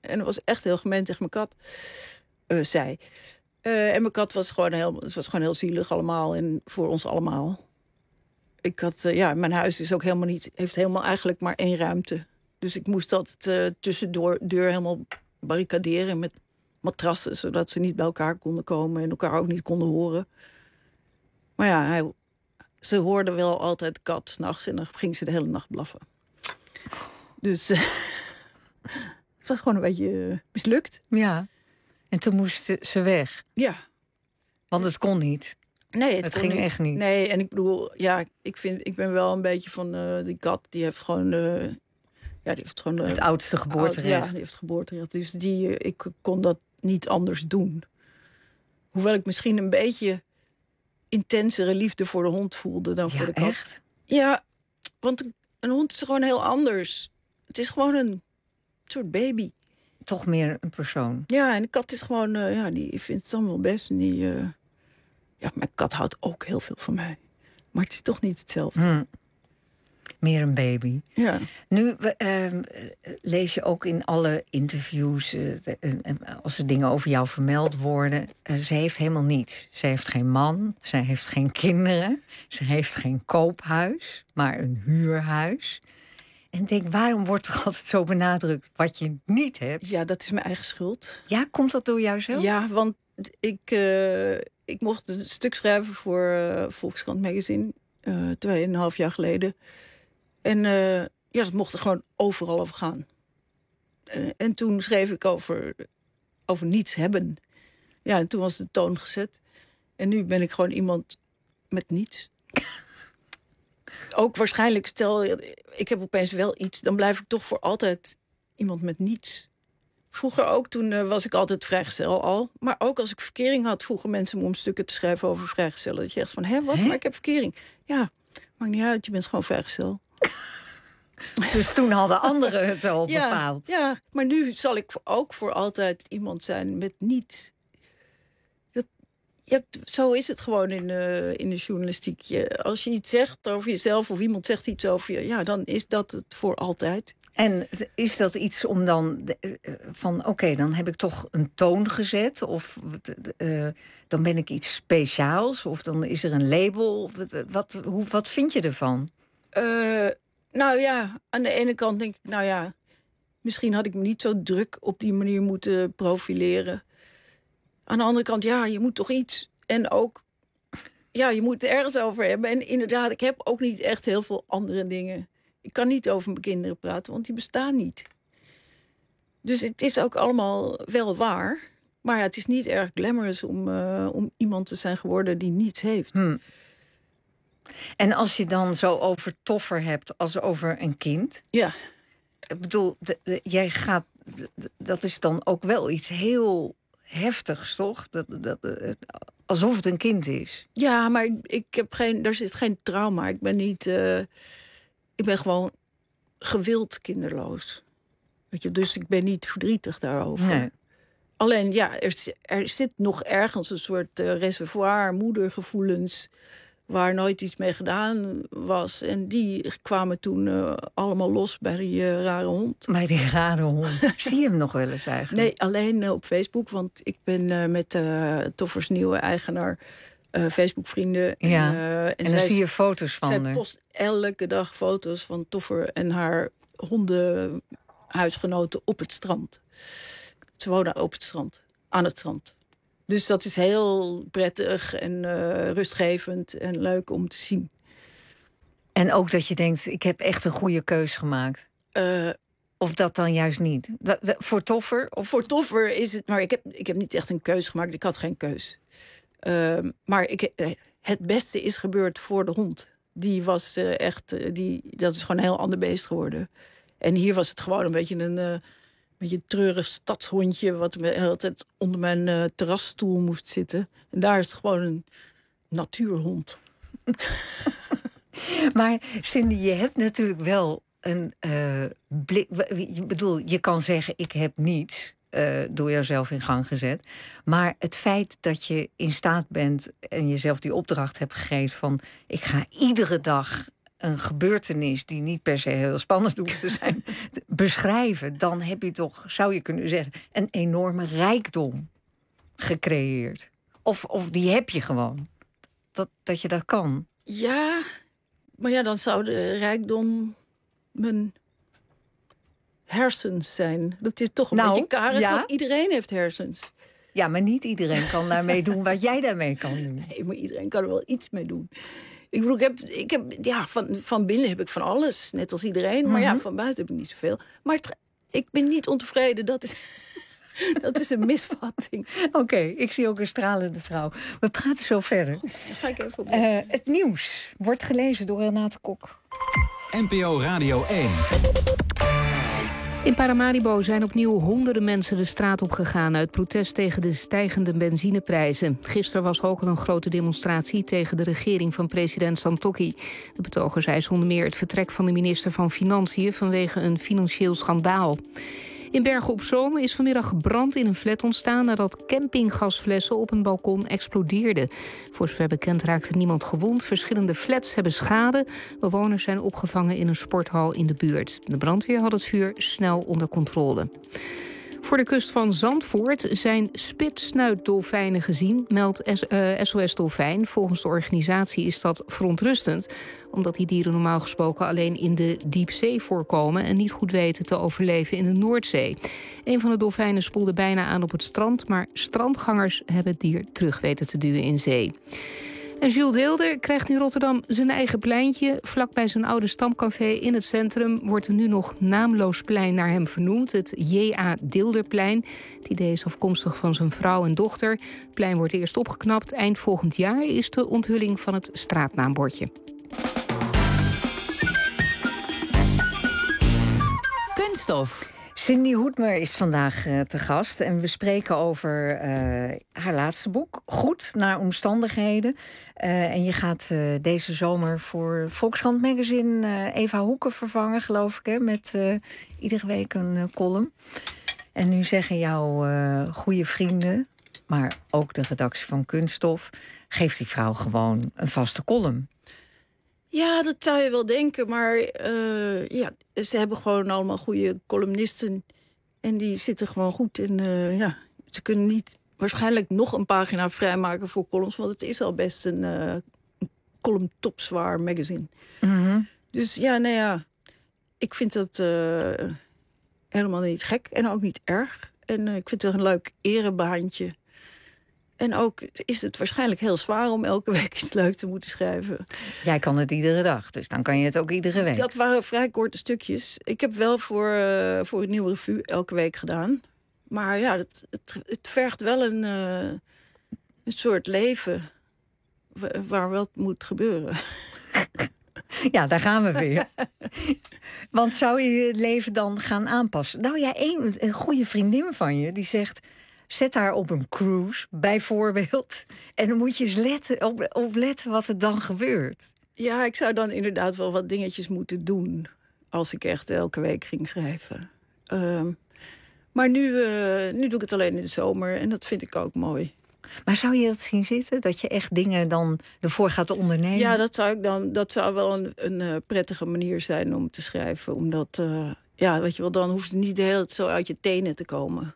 En dat was echt heel gemeen tegen mijn kat, zei. En mijn kat was het was gewoon heel zielig allemaal. En voor ons allemaal. Ik had, mijn huis is ook heeft helemaal eigenlijk maar 1 ruimte. Dus ik moest dat tussendoor deur helemaal barricaderen met matrassen, zodat ze niet bij elkaar konden komen en elkaar ook niet konden horen. Maar ja, ze hoorde wel altijd de kat 's nachts en dan ging ze de hele nacht blaffen. Dus het was gewoon een beetje mislukt. Ja, en toen moest ze weg. Ja. Want het kon niet. Nee, het ging echt niet. Nee, en ik bedoel, ik ben wel een beetje van die kat, die heeft gewoon... het oudste geboorterecht. Ja, die heeft geboorterecht. Dus ik kon dat niet anders doen. Hoewel ik misschien een beetje intensere liefde voor de hond voelde dan voor de kat. Echt? Ja, want een hond is gewoon heel anders. Het is gewoon een soort baby. Toch meer een persoon. Ja, en de kat is gewoon, die vindt het dan wel best. En mijn kat houdt ook heel veel van mij. Maar het is toch niet hetzelfde. Meer een baby. Ja. Nu lees je ook in alle interviews, als er dingen over jou vermeld worden, ze heeft helemaal niets. Ze heeft geen man, ze heeft geen kinderen, ze heeft geen koophuis, maar een huurhuis. En ik denk, waarom wordt er altijd zo benadrukt wat je niet hebt? Ja, dat is mijn eigen schuld. Ja, komt dat door jou zelf? Ja, want ik mocht een stuk schrijven voor Volkskrant Magazine 2,5 jaar geleden. En dat mocht er gewoon overal over gaan. En toen schreef ik over niets hebben. Ja, en toen was de toon gezet. En nu ben ik gewoon iemand met niets. Ook waarschijnlijk, stel, ik heb opeens wel iets, dan blijf ik toch voor altijd iemand met niets. Vroeger ook, toen was ik altijd vrijgezel al. Maar ook als ik verkering had, vroegen mensen me om stukken te schrijven over vrijgezellen. Dat je echt van, wat? Maar ik heb verkering. Ja, maakt niet uit, je bent gewoon vrijgezel. Dus toen hadden anderen het al bepaald. Ja, maar nu zal ik ook voor altijd iemand zijn met niets. Zo is het gewoon in de journalistiek. Als je iets zegt over jezelf of iemand zegt iets over je, ja, dan is dat het voor altijd. En is dat iets om dan van oké, dan heb ik toch een toon gezet? Of dan ben ik iets speciaals? Of dan is er een label? Wat vind je ervan? Nou ja, aan de ene kant denk ik, misschien had ik me niet zo druk op die manier moeten profileren. Aan de andere kant, je moet toch iets. En ook, je moet het ergens over hebben. En inderdaad, ik heb ook niet echt heel veel andere dingen. Ik kan niet over mijn kinderen praten, want die bestaan niet. Dus het is ook allemaal wel waar. Maar het is niet erg glamorous om iemand te zijn geworden die niets heeft. En als je dan zo over Toffer hebt als over een kind. Ja. Ik bedoel, jij gaat. Dat is dan ook wel iets heel heftigs, toch? Alsof het een kind is. Ja, maar er zit geen trauma. Ik ben niet. Ik ben gewoon gewild kinderloos. Weet je, dus ik ben niet verdrietig daarover. Nee. Alleen, er zit nog ergens een soort reservoir, moedergevoelens, waar nooit iets mee gedaan was. En die kwamen toen allemaal los bij die rare hond. Bij die rare hond. Zie je hem nog wel eens eigenlijk? Nee, alleen op Facebook. Want ik ben met Toffers nieuwe eigenaar Facebook-vrienden. En dan zie je foto's van zij haar. post elke dag foto's van Toffer en haar hondenhuisgenoten op het strand. Ze wonen op het strand, aan het strand. Dus dat is heel prettig en rustgevend en leuk om te zien. En ook dat je denkt, ik heb echt een goede keus gemaakt. Of dat dan juist niet? Voor Toffer? Of? Voor Toffer is het, maar ik heb niet echt een keus gemaakt. Ik had geen keus. Maar het beste is gebeurd voor de hond. Die was dat is gewoon een heel ander beest geworden. En hier was het gewoon een beetje een treurig stadshondje wat de hele tijd onder mijn terrasstoel moest zitten. En daar is het gewoon een natuurhond. Maar Cindy, je hebt natuurlijk wel een blik. Ik bedoel, je kan zeggen, ik heb niets door jouzelf in gang gezet. Maar het feit dat je in staat bent en jezelf die opdracht hebt gegeven van, ik ga iedere dag een gebeurtenis die niet per se heel spannend hoeft te zijn beschrijven, dan heb je toch, zou je kunnen zeggen, een enorme rijkdom gecreëerd. Of die heb je gewoon. Dat je dat kan. Ja, maar ja, dan zou de rijkdom mijn hersens zijn. Dat is toch een beetje karig, want iedereen heeft hersens. Ja, maar niet iedereen kan daarmee doen wat jij daarmee kan doen. Nee, maar iedereen kan er wel iets mee doen. Ik bedoel, ik heb van binnen heb ik van alles, net als iedereen. Maar ja, van buiten heb ik niet zoveel. Maar ik ben niet ontevreden, dat is een misvatting. Oké, ik zie ook een stralende vrouw. We praten zo verder. Goed, dan ga ik even op. Het nieuws wordt gelezen door Renate Kok. NPO Radio 1. In Paramaribo zijn opnieuw honderden mensen de straat op gegaan uit protest tegen de stijgende benzineprijzen. Gisteren was ook al een grote demonstratie tegen de regering van president Santokki. De betogers eisen onder meer het vertrek van de minister van Financiën vanwege een financieel schandaal. In Bergen op Zoom is vanmiddag brand in een flat ontstaan nadat campinggasflessen op een balkon explodeerden. Voor zover bekend raakte niemand gewond. Verschillende flats hebben schade. Bewoners zijn opgevangen in een sporthal in de buurt. De brandweer had het vuur snel onder controle. Voor de kust van Zandvoort zijn spitsnuitdolfijnen gezien, meldt SOS Dolfijn. Volgens de organisatie is dat verontrustend, omdat die dieren normaal gesproken alleen in de diepzee voorkomen en niet goed weten te overleven in de Noordzee. Een van de dolfijnen spoelde bijna aan op het strand, maar strandgangers hebben het dier terug weten te duwen in zee. En Jules Deelder krijgt in Rotterdam zijn eigen pleintje. Vlakbij zijn oude stamcafé in het centrum wordt er nu nog naamloos plein naar hem vernoemd. Het J.A. Deelderplein. Het idee is afkomstig van zijn vrouw en dochter. Het plein wordt eerst opgeknapt. Eind volgend jaar is de onthulling van het straatnaambordje. Kunststof. Cindy Hoedmer is vandaag te gast en we spreken over haar laatste boek, Goed naar omstandigheden. En je gaat deze zomer voor Volkskrant Magazine Eva Hoeken vervangen, geloof ik, hè, met iedere week een column. En nu zeggen jouw goede vrienden, maar ook de redactie van Kunststof, geeft die vrouw gewoon een vaste column. Ja, dat zou je wel denken, maar ze hebben gewoon allemaal goede columnisten. En die zitten gewoon goed. En ze kunnen niet waarschijnlijk nog een pagina vrijmaken voor columns, want het is al best een column topzwaar magazine. Mm-hmm. Dus ik vind dat helemaal niet gek en ook niet erg. En ik vind het een leuk erebaantje. En ook is het waarschijnlijk heel zwaar om elke week iets leuks te moeten schrijven. Jij kan het iedere dag, dus dan kan je het ook iedere week. Dat waren vrij korte stukjes. Ik heb wel voor het Nieuwe Revue elke week gedaan. Maar ja, het vergt wel een soort leven waar wel moet gebeuren. Ja, daar gaan we weer. Want zou je het leven dan gaan aanpassen? Nou ja, een goede vriendin van je die zegt, zet haar op een cruise, bijvoorbeeld. En dan moet je eens op letten wat er dan gebeurt. Ja, ik zou dan inderdaad wel wat dingetjes moeten doen als ik echt elke week ging schrijven. Maar nu doe ik het alleen in de zomer en dat vind ik ook mooi. Maar zou je dat zien zitten? Dat je echt dingen dan ervoor gaat ondernemen? Ja, dat zou wel een prettige manier zijn om te schrijven. Omdat, weet je wel, dan hoeft het niet de hele tijd zo uit je tenen te komen.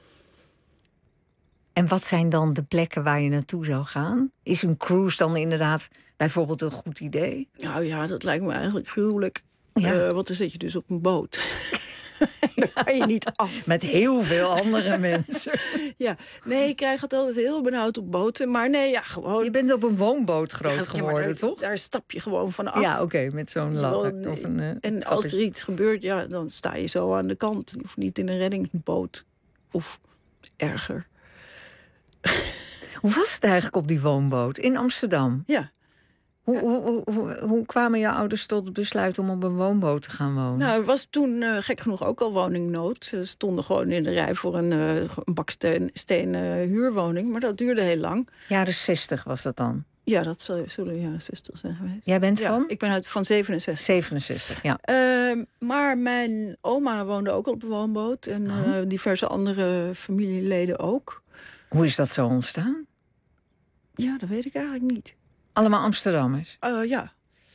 En wat zijn dan de plekken waar je naartoe zou gaan? Is een cruise dan inderdaad bijvoorbeeld een goed idee? Nou ja, dat lijkt me eigenlijk gruwelijk. Ja. Want dan zit je dus op een boot. Dan ga je niet af. Met heel veel andere mensen. Ja, nee, ik krijg het altijd heel benauwd op boten. Maar nee, ja, gewoon. Je bent op een woonboot groot geworden, toch? Daar stap je gewoon van af. Ja, oké, met zo'n ladder. En als er iets gebeurt, ja, dan sta je zo aan de kant. Of niet in een reddingsboot. Of erger. Hoe was het eigenlijk op die woonboot in Amsterdam? Ja. Hoe kwamen jouw ouders tot het besluit om op een woonboot te gaan wonen? Nou, er was toen gek genoeg ook al woningnood. Ze stonden gewoon in de rij voor een baksteen huurwoning. Maar dat duurde heel lang. Jaren 60 was dat dan? Ja, dat zullen de jaren 60 zijn geweest. Jij bent van? Ik ben van 67. 67, ja. Maar mijn oma woonde ook al op een woonboot. En diverse andere familieleden ook. Hoe is dat zo ontstaan? Ja, dat weet ik eigenlijk niet. Allemaal Amsterdammers? Ja.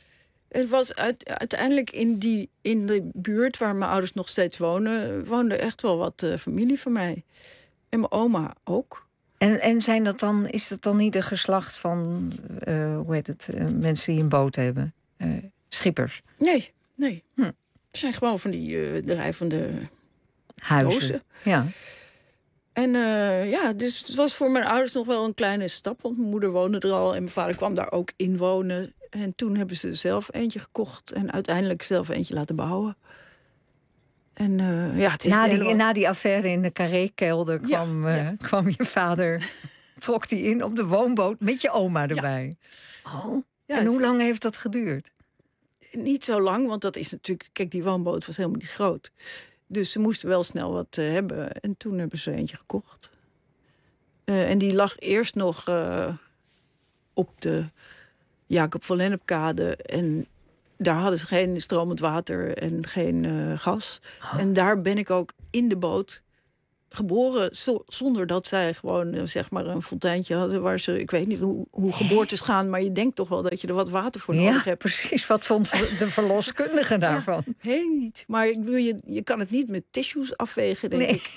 Het was uiteindelijk in de buurt waar mijn ouders nog steeds wonen... woonde echt wel wat familie van mij. En mijn oma ook. En is dat dan niet de geslacht van, mensen die een boot hebben? Schippers? Nee. Het zijn gewoon van die drijvende huizen. dozen. Ja. En dus het was voor mijn ouders nog wel een kleine stap. Want mijn moeder woonde er al en mijn vader kwam daar ook in wonen. En toen hebben ze zelf eentje gekocht en uiteindelijk zelf eentje laten bouwen. En het is na die affaire in de Carré-kelder kwam je vader, trok die in op de woonboot met je oma erbij. Ja. Oh. Ja, en hoe lang heeft dat geduurd? Niet zo lang, want dat is natuurlijk... Kijk, die woonboot was helemaal niet groot. Dus ze moesten wel snel wat hebben. En toen hebben ze eentje gekocht. En die lag eerst nog op de Jacob van Lennepkade. En daar hadden ze geen stromend water en geen gas. Oh. En daar ben ik ook in de boot geboren, zonder dat zij gewoon zeg maar een fonteintje hadden waar ze, ik weet niet hoe geboortes gaan, maar je denkt toch wel dat je er wat water voor nodig hebt. Precies. Wat vond de verloskundige daarvan? Helemaal niet. Maar ik bedoel, je kan het niet met tissues afwegen, denk ik.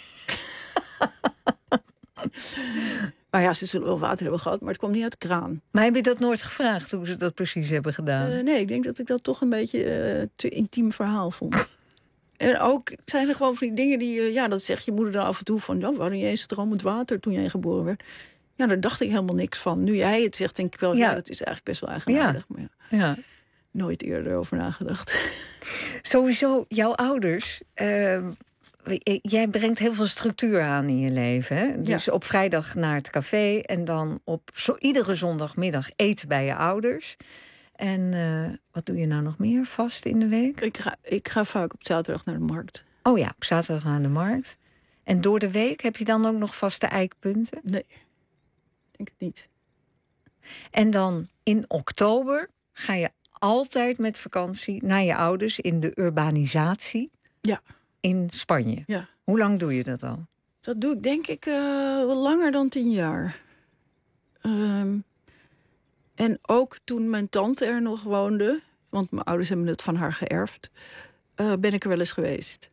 Maar ja, ze zullen wel water hebben gehad, maar het kwam niet uit de kraan. Maar heb je dat nooit gevraagd hoe ze dat precies hebben gedaan? Nee, ik denk dat ik dat toch een beetje te intiem verhaal vond. En ook zijn er gewoon van die dingen die... dat zegt je moeder dan af en toe van... we hadden niet eens stromend water toen jij geboren werd. Ja, daar dacht ik helemaal niks van. Nu jij het zegt, denk ik wel... dat is eigenlijk best wel eigenaardig. Ja. Maar nooit eerder over nagedacht. Sowieso, jouw ouders... jij brengt heel veel structuur aan in je leven. Hè? Dus op vrijdag naar het café... en dan op iedere zondagmiddag eten bij je ouders... En wat doe je nou nog meer vast in de week? Ik ga vaak op zaterdag naar de markt. Oh ja, op zaterdag naar de markt. En door de week heb je dan ook nog vaste eikpunten? Nee, denk het niet. En dan in oktober ga je altijd met vakantie naar je ouders in de urbanisatie. Ja. In Spanje. Ja. Hoe lang doe je dat al? Dat doe ik denk ik wel langer dan 10 jaar. En ook toen mijn tante er nog woonde... want mijn ouders hebben het van haar geërfd... ben ik er wel eens geweest.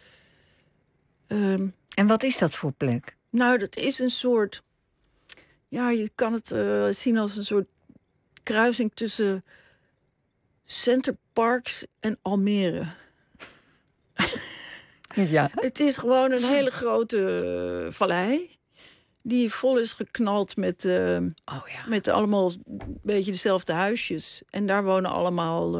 En wat is dat voor plek? Nou, dat is een soort... Ja, je kan het zien als een soort kruising tussen... Center Parks en Almere. Ja. Het is gewoon een hele grote vallei... die vol is geknald met allemaal een beetje dezelfde huisjes. En daar wonen allemaal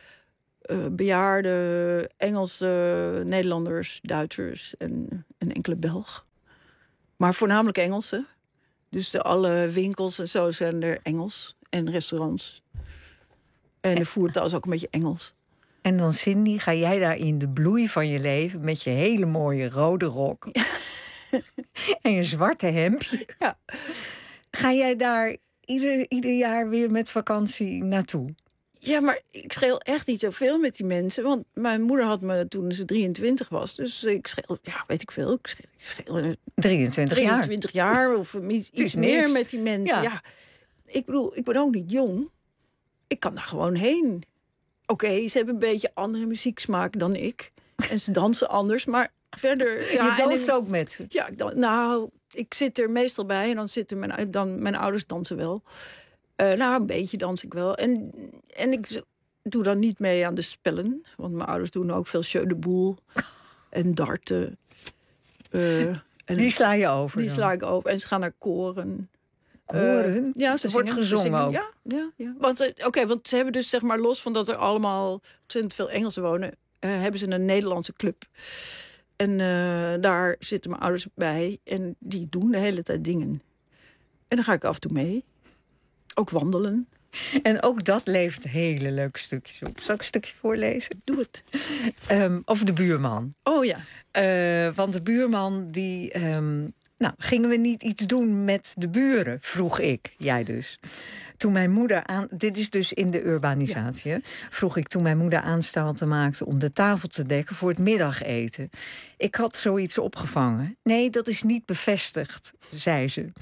bejaarde Engelse, Nederlanders, Duitsers en een enkele Belg. Maar voornamelijk Engelsen. Dus alle winkels en zo zijn er Engels. En restaurants. En de voertaal is ook een beetje Engels. En dan, Cindy, ga jij daar in de bloei van je leven... met je hele mooie rode rok... Ja. En je zwarte hemdje. Ja. Ga jij daar ieder jaar weer met vakantie naartoe? Ja, maar ik scheel echt niet zoveel met die mensen. Want mijn moeder had me toen ze 23 was. Dus ik scheel, weet ik veel. Ik scheel 23 jaar of iets meer met die mensen. Ja. Ik bedoel, ik ben ook niet jong. Ik kan daar gewoon heen. Oké, ze hebben een beetje andere muzieksmaak dan ik. En ze dansen anders, maar... Verder, je danst ook met ze? Ja, ik zit er meestal bij. En dan zitten mijn ouders dansen wel. Een beetje dans ik wel. En ik doe dan niet mee aan de spellen. Want mijn ouders doen ook veel jeu de boule. En darten. Die sla je over? Die sla ik over. En ze gaan naar koren. Koren? Ja, ze wordt gezongen ook? Ja. Want ze hebben dus zeg maar los van dat er allemaal ontzettend veel Engelsen wonen... hebben ze een Nederlandse club... En daar zitten mijn ouders bij. En die doen de hele tijd dingen. En dan ga ik af en toe mee. Ook wandelen. En ook dat levert hele leuke stukjes op. Zal ik een stukje voorlezen? Doe het. Over de buurman. Oh ja. Want de buurman die... gingen we niet iets doen met de buren? Vroeg ik. Jij dus. Toen mijn moeder dit is dus in de urbanisatie. Ja. Vroeg ik toen mijn moeder aanstalten maakte om de tafel te dekken voor het middageten. Ik had zoiets opgevangen. Nee, dat is niet bevestigd, zei ze.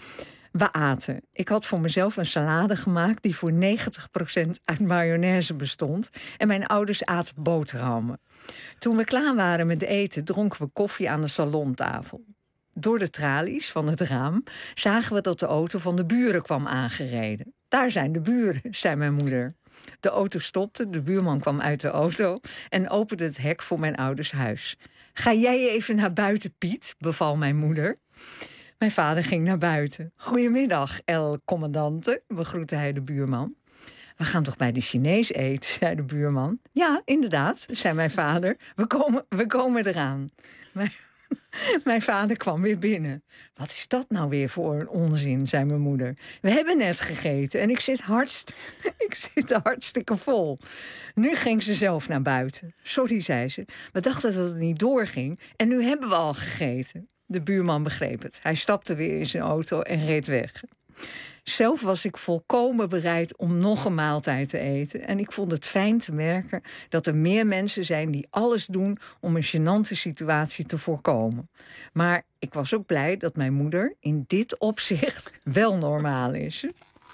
We aten. Ik had voor mezelf een salade gemaakt die voor 90% uit mayonaise bestond. En mijn ouders aten boterhammen. Toen we klaar waren met eten, dronken we koffie aan de salontafel. Door de tralies van het raam zagen we dat de auto van de buren kwam aangereden. Daar zijn de buren, zei mijn moeder. De auto stopte, de buurman kwam uit de auto en opende het hek voor mijn ouders huis. Ga jij even naar buiten, Piet, beval mijn moeder. Mijn vader ging naar buiten. Goedemiddag, El Commandante, begroette hij de buurman. We gaan toch bij de Chinees eten, zei de buurman. Ja, inderdaad, zei mijn vader. We komen eraan. Mijn vader kwam weer binnen. Wat is dat nou weer voor een onzin, zei mijn moeder. We hebben net gegeten en ik zit hartstikke vol. Nu ging ze zelf naar buiten. Sorry, zei ze. We dachten dat het niet doorging en nu hebben we al gegeten. De buurman begreep het. Hij stapte weer in zijn auto en reed weg. Zelf was ik volkomen bereid om nog een maaltijd te eten. En ik vond het fijn te merken dat er meer mensen zijn die alles doen om een gênante situatie te voorkomen. Maar ik was ook blij dat mijn moeder in dit opzicht wel normaal is.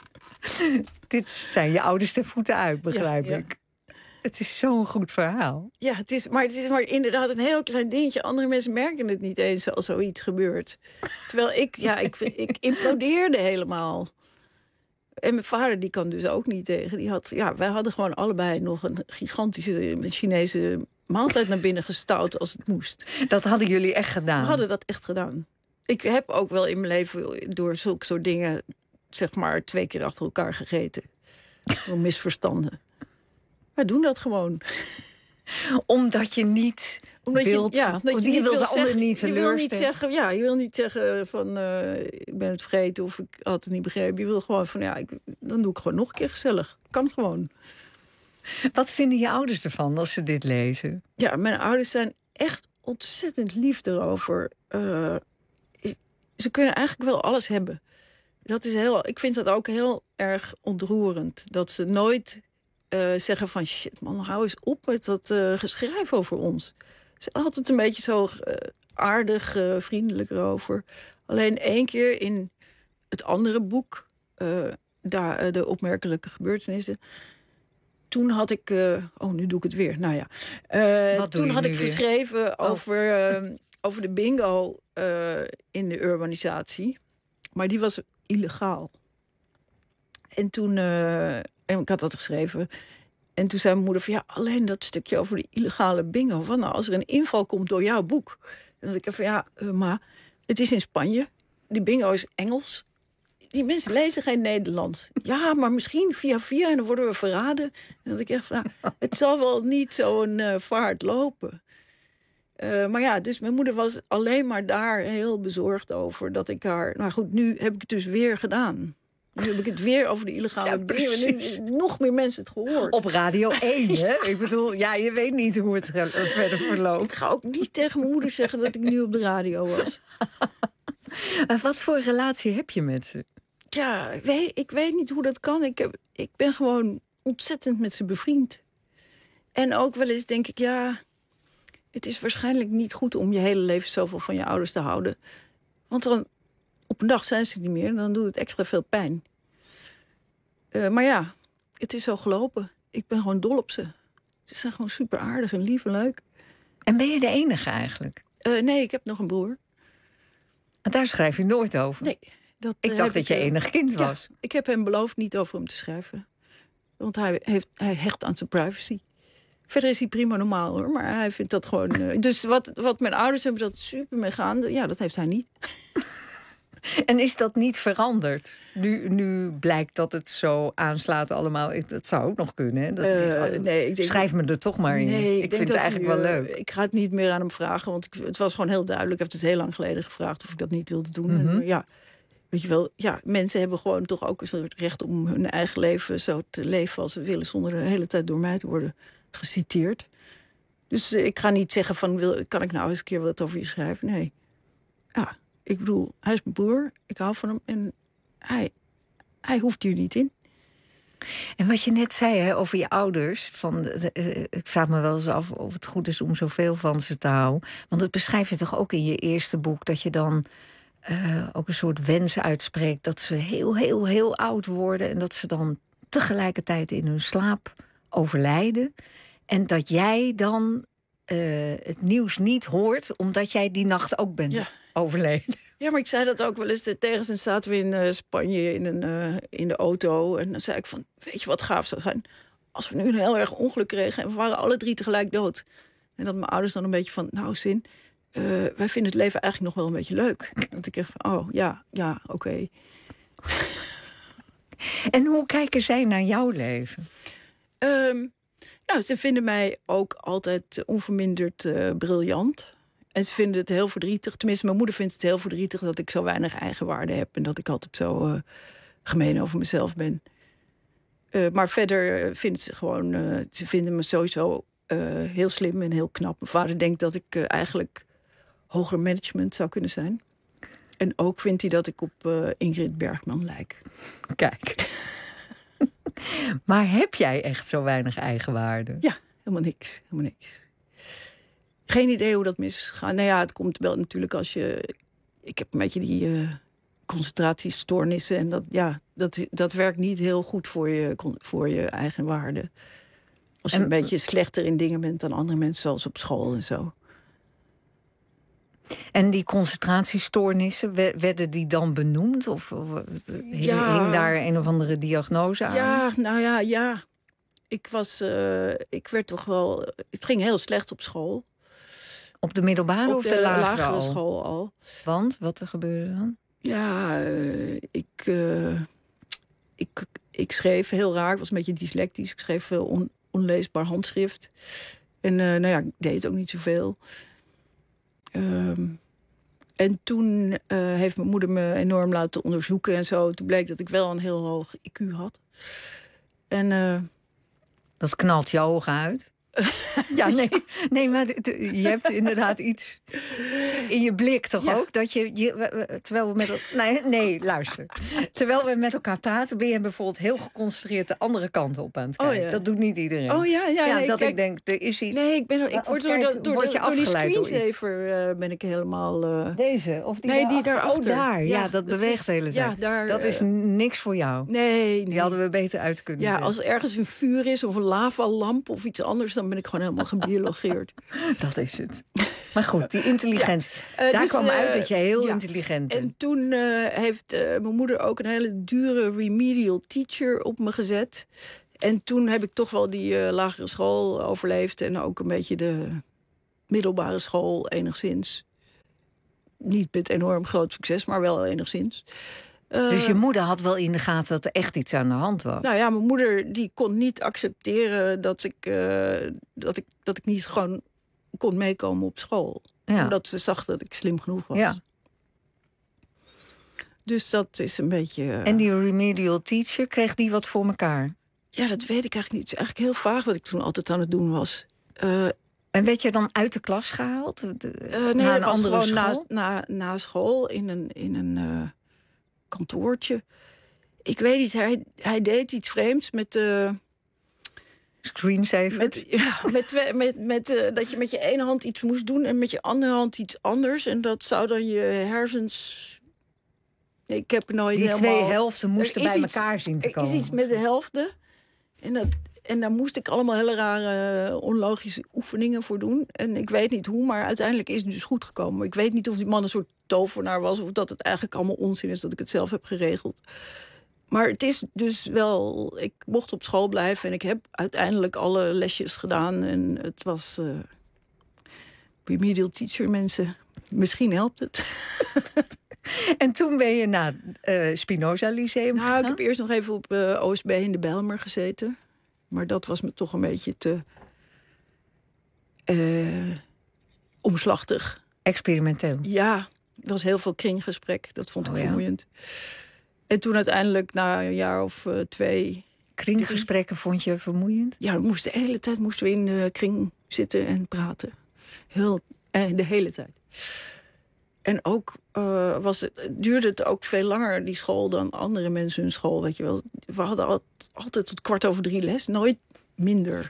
Dit zijn je ouders ten voeten uit, begrijp ik. Het is zo'n goed verhaal. Ja, het is maar inderdaad een heel klein dingetje. Andere mensen merken het niet eens als zoiets gebeurt. Terwijl ik implodeerde helemaal. En mijn vader, die kan dus ook niet tegen. Wij hadden gewoon allebei nog een gigantische Chinese maaltijd naar binnen gestouwd als het moest. Dat hadden jullie echt gedaan? We hadden dat echt gedaan. Ik heb ook wel in mijn leven door zulke soort dingen, zeg maar, 2 keer achter elkaar gegeten. Door misverstanden. Wij doen dat gewoon. Omdat je niet wilt... omdat je wilt de ander niet teleurstellen. Je wil niet zeggen van ik ben het vergeten of ik had het niet begrepen. Je wil gewoon van dan doe ik gewoon nog een keer gezellig. Kan gewoon. Wat vinden je ouders ervan als ze dit lezen? Ja, mijn ouders zijn echt ontzettend lief erover. Ze kunnen eigenlijk wel alles hebben. Ik vind dat ook heel erg ontroerend. Dat ze nooit zeggen van shit man, hou eens op met dat geschrijf over ons. Ze had het een beetje zo aardig, vriendelijk erover. Alleen 1 keer in het andere boek, de opmerkelijke gebeurtenissen. Toen had ik... nu doe ik het weer. Nou ja. Toen had ik geschreven over de bingo in de urbanisatie. Maar die was illegaal. En toen... En ik had dat geschreven. En toen zei mijn moeder van alleen dat stukje over de illegale bingo. Van als er een inval komt door jouw boek. Dan dacht ik van maar het is in Spanje. Die bingo is Engels. Die mensen lezen geen Nederlands. Ja, maar misschien via en dan worden we verraden. En dan dacht ik echt van het zal wel niet zo'n vaart lopen. Dus mijn moeder was alleen maar daar heel bezorgd over dat ik haar... Nou goed, nu heb ik het dus weer gedaan. Nu heb ik het weer over de illegale bingo. Nog meer mensen het gehoord. Op Radio 1, hè? Ik bedoel, je weet niet hoe het verder verloopt. Ik ga ook niet tegen mijn moeder zeggen dat ik nu op de radio was. Wat voor relatie heb je met ze? Ja, ik weet niet hoe dat kan. Ik ben gewoon ontzettend met ze bevriend. En ook wel eens denk ik, het is waarschijnlijk niet goed om je hele leven zoveel van je ouders te houden. Want dan op een dag zijn ze niet meer en dan doet het extra veel pijn. Maar het is zo gelopen. Ik ben gewoon dol op ze. Ze zijn gewoon super aardig en lief en leuk. En ben je de enige eigenlijk? Nee, ik heb nog een broer. En daar schrijf je nooit over? Nee. Ik dacht dat je enig kind was. Ik heb hem beloofd niet over hem te schrijven. Want hij hecht aan zijn privacy. Verder is hij prima normaal hoor, maar hij vindt dat gewoon... Dus wat mijn ouders hebben dat super mee gaande, dat heeft hij niet. En is dat niet veranderd? Nu blijkt dat het zo aanslaat allemaal. Dat zou ook nog kunnen. Hè? Dat schrijf me er toch maar in. Nee, ik vind het eigenlijk wel leuk. Ik ga het niet meer aan hem vragen, want het was gewoon heel duidelijk. Ik heb het heel lang geleden gevraagd of ik dat niet wilde doen. Mm-hmm. En, weet je wel, mensen hebben gewoon toch ook een soort recht om hun eigen leven zo te leven als ze willen, zonder de hele tijd door mij te worden geciteerd. Dus ik ga niet zeggen van, kan ik nou eens een keer wat over je schrijven? Nee. Ik bedoel, hij is mijn broer, ik hou van hem en hij hoeft hier niet in. En wat je net zei over je ouders, ik vraag me wel eens af of het goed is om zoveel van ze te houden. Want het beschrijf je toch ook in je eerste boek, dat je dan ook een soort wens uitspreekt dat ze heel, heel, heel oud worden en dat ze dan tegelijkertijd in hun slaap overlijden. En dat jij dan het nieuws niet hoort, omdat jij die nacht ook bent overleden. Ja, maar ik zei dat ook wel eens tegen ze. Zaten we in Spanje in de auto. En dan zei ik van, weet je wat gaaf zou zijn? Als we nu een heel erg ongeluk kregen en we waren alle 3 tegelijk dood. En dat mijn ouders dan een beetje van, nou Sin, wij vinden het leven eigenlijk nog wel een beetje leuk. Dat ik echt van, oh ja, oké. En hoe kijken zij naar jouw leven? Nou, ze vinden mij ook altijd onverminderd briljant. En ze vinden het heel verdrietig. Tenminste, mijn moeder vindt het heel verdrietig dat ik zo weinig eigenwaarde heb. En dat ik altijd zo gemeen over mezelf ben. Maar verder vinden ze gewoon... ze vinden me sowieso heel slim en heel knap. Mijn vader denkt dat ik eigenlijk hoger management zou kunnen zijn. En ook vindt hij dat ik op Ingrid Bergman lijk. Kijk. Maar heb jij echt zo weinig eigenwaarde? Ja, helemaal niks. Geen idee hoe dat mis is gegaan. Nou ja, het komt wel natuurlijk als je... Ik heb een beetje die concentratiestoornissen. En dat werkt niet heel goed voor je eigen waarde. Als je een beetje slechter in dingen bent dan andere mensen, zoals op school en zo. En die concentratiestoornissen, werden die dan benoemd? Of hing daar een of andere diagnose aan? Ja, nou ja. Ik werd toch wel... Het ging heel slecht op school. Op de middelbare of de lagere school al. Want? Wat er gebeurde dan? Ja, ik schreef heel raar. Ik was een beetje dyslectisch. Ik schreef veel onleesbaar handschrift. En ik deed ook niet zoveel. En toen heeft mijn moeder me enorm laten onderzoeken en zo. Toen bleek dat ik wel een heel hoog IQ had. En dat knalt je ogen uit? Ja, nee, maar je hebt inderdaad iets in je blik toch ook? Dat terwijl we met luister. Terwijl we met elkaar praten, ben je bijvoorbeeld heel geconcentreerd de andere kant op aan het kijken. Oh, ja. Dat doet niet iedereen. Oh ja, nee, dat kijk, ik denk, er is iets. Nee, ik word door die screensaver ben ik helemaal... Deze? Of die die daarachter. Oh, daar. Ja, dat beweegt de hele tijd. Ja, dat is niks voor jou. Nee. Die hadden we beter uit kunnen zetten. Als er ergens een vuur is of een lavalamp of iets anders, dan ben ik gewoon helemaal gebiologeerd. Dat is het. Maar goed, die intelligentie. Daar kwam uit dat je heel intelligent bent. En toen heeft mijn moeder ook een hele dure remedial teacher op me gezet. En toen heb ik toch wel die lagere school overleefd. En ook een beetje de middelbare school enigszins. Niet met enorm groot succes, maar wel enigszins. Dus je moeder had wel in de gaten dat er echt iets aan de hand was? Nou ja, mijn moeder die kon niet accepteren dat ik niet gewoon kon meekomen op school. Ja. Omdat ze zag dat ik slim genoeg was. Ja. Dus dat is een beetje... En die remedial teacher, kreeg die wat voor elkaar? Ja, dat weet ik eigenlijk niet. Het is eigenlijk heel vaag wat ik toen altijd aan het doen was. En werd je dan uit de klas gehaald? Nee, dat was gewoon na school in een kantoortje. Ik weet niet, hij deed iets vreemds met... Screensaver? Met dat je met je ene hand iets moest doen en met je andere hand iets anders. En dat zou dan je hersens... Ik heb nooit die helemaal... twee helften moesten bij elkaar zien te komen. Er is iets met de helften. En daar moest ik allemaal hele rare, onlogische oefeningen voor doen. En ik weet niet hoe, maar uiteindelijk is het dus goed gekomen. Ik weet niet of die man een soort tovenaar was, of dat het eigenlijk allemaal onzin is dat ik het zelf heb geregeld. Maar het is dus wel... Ik mocht op school blijven en ik heb uiteindelijk alle lesjes gedaan. En het was remedial teacher, mensen. Misschien helpt het. En toen ben je naar Spinoza Lyceum gegaan? Ik heb eerst nog even op OSB in de Bijlmer gezeten. Maar dat was me toch een beetje te omslachtig. Experimenteel? Ja, er was heel veel kringgesprek. Dat vond ik vermoeiend. En toen uiteindelijk na een jaar of 2... Kringgesprekken vond je vermoeiend? Ja, de hele tijd moesten we in de kring zitten en praten. De hele tijd. En ook duurde het ook veel langer, die school, dan andere mensen hun school. Weet je wel. We hadden altijd tot 2:15 les, nooit minder.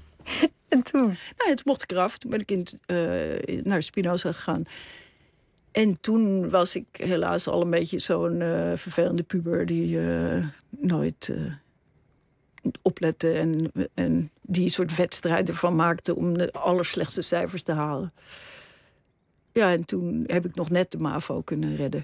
En toen? Nou, toen mocht ik eraf. Toen ben ik naar Spinoza gegaan. En toen was ik helaas al een beetje zo'n vervelende puber die nooit oplette en die een soort wedstrijd ervan maakte om de allerslechtste cijfers te halen. Ja, en toen heb ik nog net de MAVO kunnen redden.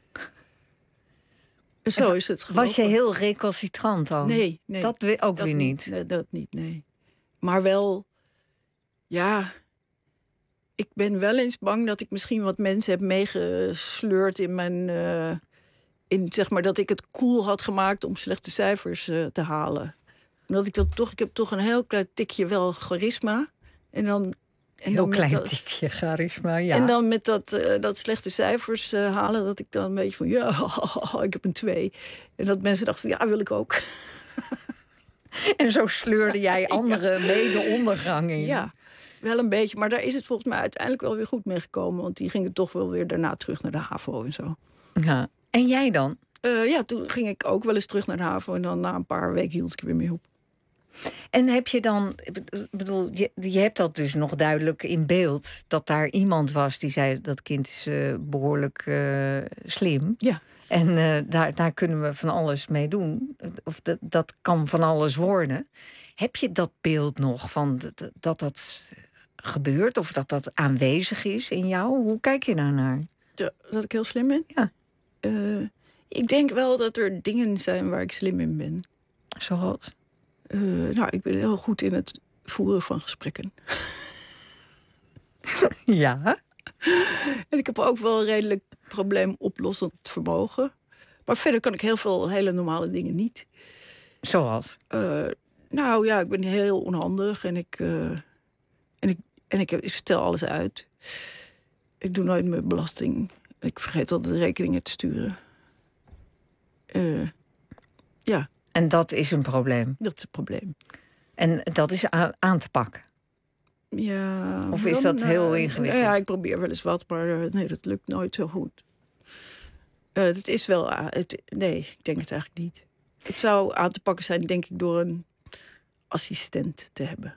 Zo is het gelopen. Was je heel recalcitrant dan? Nee. Dat ook weer niet? Nee, dat niet, nee. Maar wel, ja... Ik ben wel eens bang dat ik misschien wat mensen heb meegesleurd in mijn... zeg maar dat ik het cool had gemaakt om slechte cijfers te halen. Omdat ik dat toch... Ik heb toch een heel klein tikje wel charisma. En dan... Heel klein tikje charisma, ja. En dan met dat slechte cijfers halen, dat ik dan een beetje van... Ja, ik heb een 2. En dat mensen dachten van, ja, wil ik ook. En zo sleurde jij anderen mee de ondergang in. Ja, wel een beetje. Maar daar is het volgens mij uiteindelijk wel weer goed mee gekomen. Want die gingen toch wel weer daarna terug naar de HAVO en zo. Ja. En jij dan? Ja, toen ging ik ook wel eens terug naar de HAVO. En dan na een paar weken hield ik weer mee op. En heb je dan, ik bedoel, je hebt dat dus nog duidelijk in beeld... dat daar iemand was die zei, dat kind is behoorlijk slim. Ja. En daar kunnen we van alles mee doen. Of dat kan van alles worden. Heb je dat beeld nog van dat gebeurt? Of dat aanwezig is in jou? Hoe kijk je daarnaar? Ja, dat ik heel slim ben? Ja. Ik denk wel dat er dingen zijn waar ik slim in ben. Zoals? Nou, ik ben heel goed in het voeren van gesprekken. Ja. En ik heb ook wel een redelijk probleemoplossend vermogen. Maar verder kan ik heel veel hele normale dingen niet. Zoals? Nou ja, ik ben heel onhandig en ik stel alles uit. Ik doe nooit mijn belasting. Ik vergeet altijd de rekeningen te sturen. Ja. En dat is een probleem? Dat is een probleem. En dat is aan te pakken? Ja. Of is dat heel ingewikkeld? Ja, ik probeer wel eens wat, maar nee, dat lukt nooit zo goed. Het is wel... nee, ik denk het eigenlijk niet. Het zou aan te pakken zijn, denk ik, door een assistent te hebben.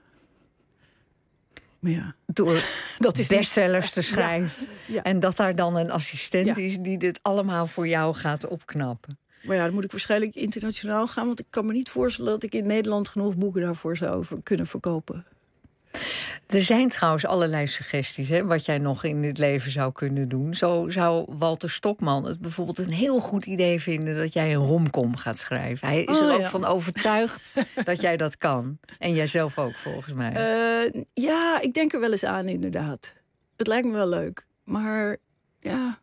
Maar ja. Door dat is bestsellers te schrijven. Ja. Ja. En dat daar dan een assistent is die dit allemaal voor jou gaat opknappen. Maar ja, dan moet ik waarschijnlijk internationaal gaan... want ik kan me niet voorstellen dat ik in Nederland genoeg boeken daarvoor zou kunnen verkopen. Er zijn trouwens allerlei suggesties, hè, wat jij nog in dit leven zou kunnen doen. Zo zou Walter Stokman het bijvoorbeeld een heel goed idee vinden... dat jij een romcom gaat schrijven. Hij is er ook van overtuigd dat jij dat kan. En jijzelf ook, volgens mij. Ja, ik denk er wel eens aan, inderdaad. Het lijkt me wel leuk. Maar ja...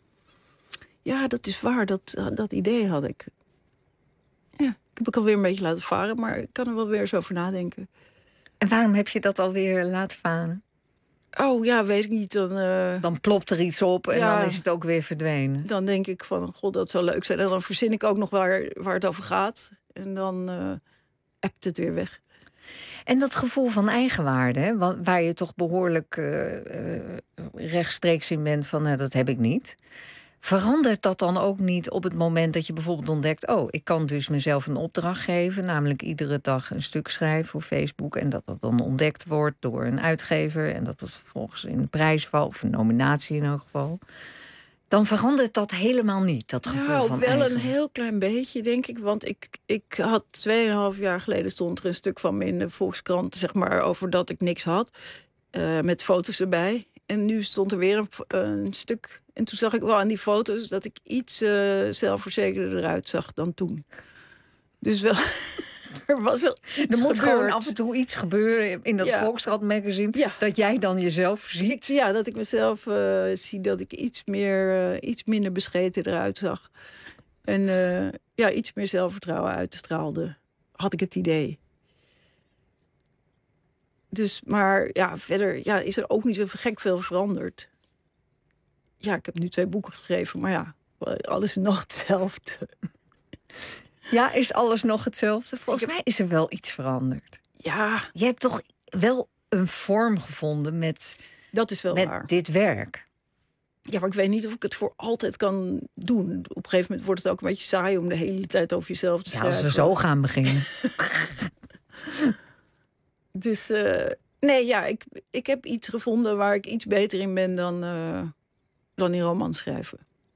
Ja, dat is waar. Dat idee had ik. Ja, ik heb het alweer een beetje laten varen... maar ik kan er wel weer eens over nadenken. En waarom heb je dat alweer laten varen? Oh ja, weet ik niet. Dan plopt er iets op en dan is het ook weer verdwenen. Dan denk ik van, god, dat zou leuk zijn. En dan verzin ik ook nog waar het over gaat. En dan appt het weer weg. En dat gevoel van eigenwaarde, hè, waar je toch behoorlijk rechtstreeks in bent van... dat heb ik niet... Verandert dat dan ook niet op het moment dat je bijvoorbeeld ontdekt... oh, ik kan dus mezelf een opdracht geven... namelijk iedere dag een stuk schrijven voor Facebook... en dat dat dan ontdekt wordt door een uitgever... en dat het vervolgens in de prijs valt, of een nominatie in elk geval... dan verandert dat helemaal niet, dat gevoel van wel een heel klein beetje, denk ik. Want ik had 2,5 jaar geleden... stond er een stuk van me in de Volkskrant... zeg maar, over dat ik niks had, met foto's erbij... En nu stond er weer een stuk. En toen zag ik wel aan die foto's dat ik iets zelfverzekerder eruit zag dan toen. Dus wel, er was wel iets Er moet gebeurd. gewoon af en toe iets gebeuren in dat Volkskrant magazine... Ja. dat jij dan jezelf ziet. Ja, dat ik mezelf zie dat ik iets minder bescheten eruit zag. En iets meer zelfvertrouwen uitstraalde. Had ik het idee. Dus, maar ja, verder is er ook niet zo gek veel veranderd. Ja, ik heb nu 2 boeken geschreven, maar ja, alles is nog hetzelfde. Ja, is alles nog hetzelfde? Volgens mij is er wel iets veranderd. Ja. Je hebt toch wel een vorm gevonden met, dat is wel waar. Dit werk. Ja, maar ik weet niet of ik het voor altijd kan doen. Op een gegeven moment wordt het ook een beetje saai om de hele tijd over jezelf te schrijven. Als we zo gaan beginnen. Dus nee, ja, ik heb iets gevonden waar ik iets beter in ben dan in romans schrijven.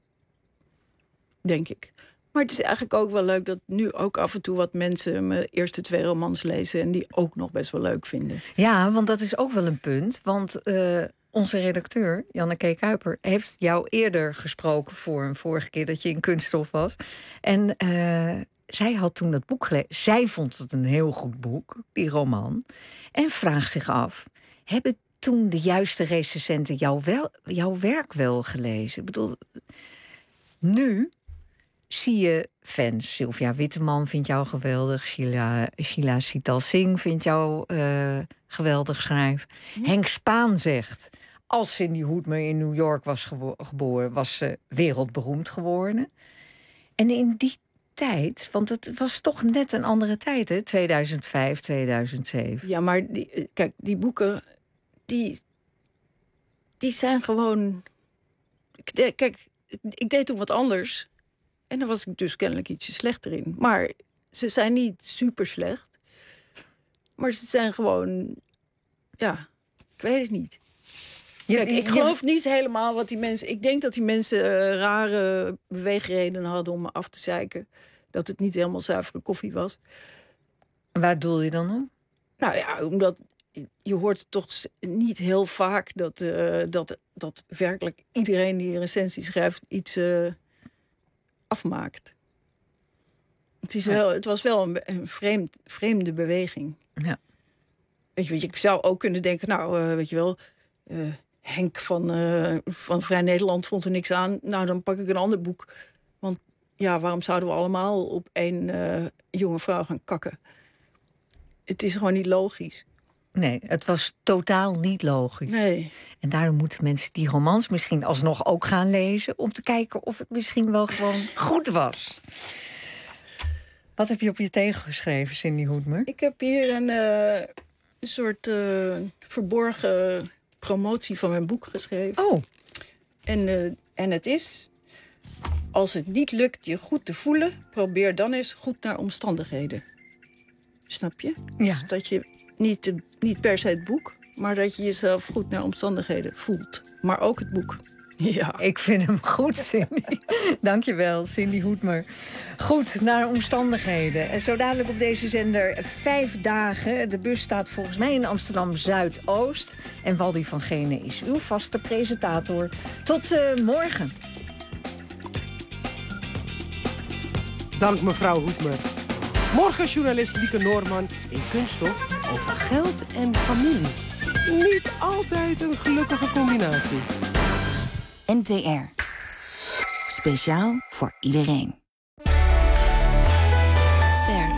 Denk ik. Maar het is eigenlijk ook wel leuk dat nu ook af en toe wat mensen mijn eerste 2 romans lezen en die ook nog best wel leuk vinden. Ja, want dat is ook wel een punt. Want onze redacteur, Janneke Kuiper, heeft jou eerder gesproken voor een vorige keer dat je in Kunststof was. En zij had toen dat boek gelezen. Zij vond het een heel goed boek, die roman. En vraagt zich af, hebben toen de juiste recensenten jouw werk wel gelezen? Ik bedoel, nu zie je fans. Sylvia Witteman vindt jou geweldig. Sheila Sital Singh vindt jou geweldig schrijven. Henk Spaan zegt, als Cindy Hoedmer in New York was geboren, was ze wereldberoemd geworden. En in die tijd, want het was toch net een andere tijd, hè? 2005, 2007. Ja, maar die boeken, die zijn gewoon... Kijk, ik deed toen wat anders. En daar was ik dus kennelijk ietsje slechter in. Maar ze zijn niet super slecht. Maar ze zijn gewoon... Ja, ik weet het niet. Kijk, ik geloof niet helemaal wat die mensen... Ik denk dat die mensen rare beweegredenen hadden om me af te zeiken. Dat het niet helemaal zuivere koffie was. Waar doel je dan op? Nou ja, omdat je hoort toch niet heel vaak dat werkelijk iedereen die een recensie schrijft iets afmaakt. Het was wel een vreemde beweging. Ja. Weet je, ik zou ook kunnen denken, nou, weet je wel, Henk van Vrij Nederland vond er niks aan. Nou, dan pak ik een ander boek. Want ja, waarom zouden we allemaal op één jonge vrouw gaan kakken? Het is gewoon niet logisch. Nee, het was totaal niet logisch. Nee. En daarom moeten mensen die romans misschien alsnog ook gaan lezen, om te kijken of het misschien wel gewoon goed was. Wat heb je op je tegel geschreven, Cindy Hoedmer? Ik heb hier een soort verborgen promotie van mijn boek geschreven. Oh. En het is: als het niet lukt je goed te voelen, probeer dan eens goed naar omstandigheden. Snap je? Ja. Dus dat je niet per se het boek, maar dat je jezelf goed naar omstandigheden voelt. Maar ook het boek. Ja. Ik vind hem goed, Cindy. Dankjewel, Cindy Hoedmer. Goed, naar omstandigheden. En zo dadelijk op deze zender 5 dagen. De bus staat volgens mij in Amsterdam Zuidoost. En Waldy van Genen is uw vaste presentator. Tot morgen. Dank mevrouw Hoedmer. Morgen journalist Lieke Noorman in Kunststof over geld en familie. Niet altijd een gelukkige combinatie. NTR. Speciaal voor iedereen. Ster.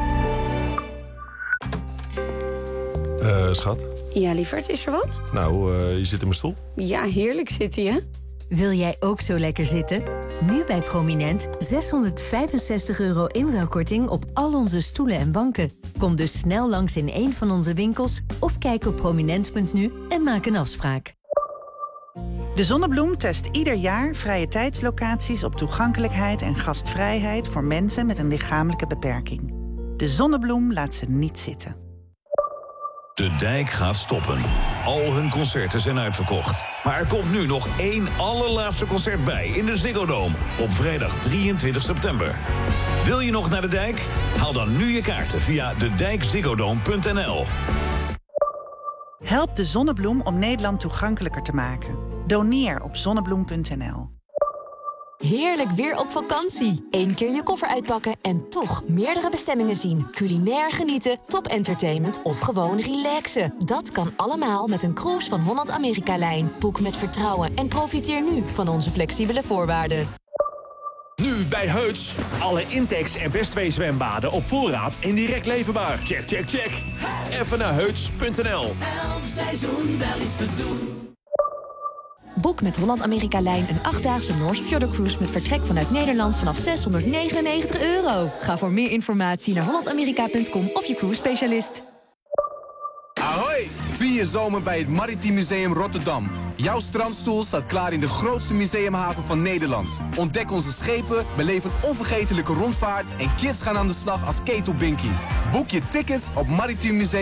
Schat? Ja, lieverd, is er wat? Nou, je zit in mijn stoel. Ja, heerlijk zit hij, hè? Wil jij ook zo lekker zitten? Nu bij Prominent €665 inruilkorting op al onze stoelen en banken. Kom dus snel langs in een van onze winkels of kijk op prominent.nu en maak een afspraak. De Zonnebloem test ieder jaar vrije tijdslocaties op toegankelijkheid en gastvrijheid voor mensen met een lichamelijke beperking. De Zonnebloem laat ze niet zitten. De Dijk gaat stoppen. Al hun concerten zijn uitverkocht. Maar er komt nu nog 1 allerlaatste concert bij in de Ziggo Dome op vrijdag 23 september. Wil je nog naar de Dijk? Haal dan nu je kaarten via dedijkziggodome.nl. Help de Zonnebloem om Nederland toegankelijker te maken. Doneer op zonnebloem.nl. Heerlijk weer op vakantie. 1 keer je koffer uitpakken en toch meerdere bestemmingen zien. Culinair genieten, top entertainment of gewoon relaxen. Dat kan allemaal met een cruise van Holland America-lijn. Boek met vertrouwen en profiteer nu van onze flexibele voorwaarden. Nu bij Heuts. Alle Intex en Best 2 zwembaden op voorraad en direct leverbaar. Check, check, check. Even naar heuts.nl. Elk seizoen wel iets te doen. Boek met Holland America-lijn een 8-daagse Noorse Fjorder-cruise met vertrek vanuit Nederland vanaf €699. Ga voor meer informatie naar hollandamerika.com of je cruise-specialist. Ahoy! Vier je zomer bij het Maritiem Museum Rotterdam. Jouw strandstoel staat klaar in de grootste museumhaven van Nederland. Ontdek onze schepen, beleef een onvergetelijke rondvaart en kids gaan aan de slag als ketelbinkie. Boek je tickets op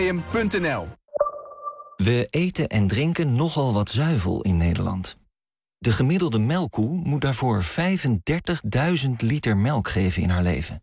maritiemmuseum.nl. We eten en drinken nogal wat zuivel in Nederland. De gemiddelde melkkoe moet daarvoor 35.000 liter melk geven in haar leven.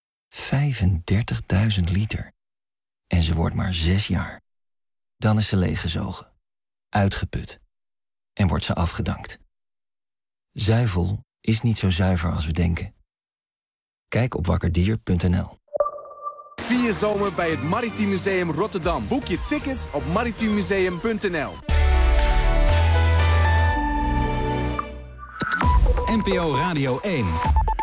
35.000 liter. En ze wordt maar 6 jaar. Dan is ze leeggezogen, uitgeput en wordt ze afgedankt. Zuivel is niet zo zuiver als we denken. Kijk op wakkerdier.nl. Vier je zomer bij het Maritiem Museum Rotterdam. Boek je tickets op maritiemmuseum.nl. NPO Radio 1.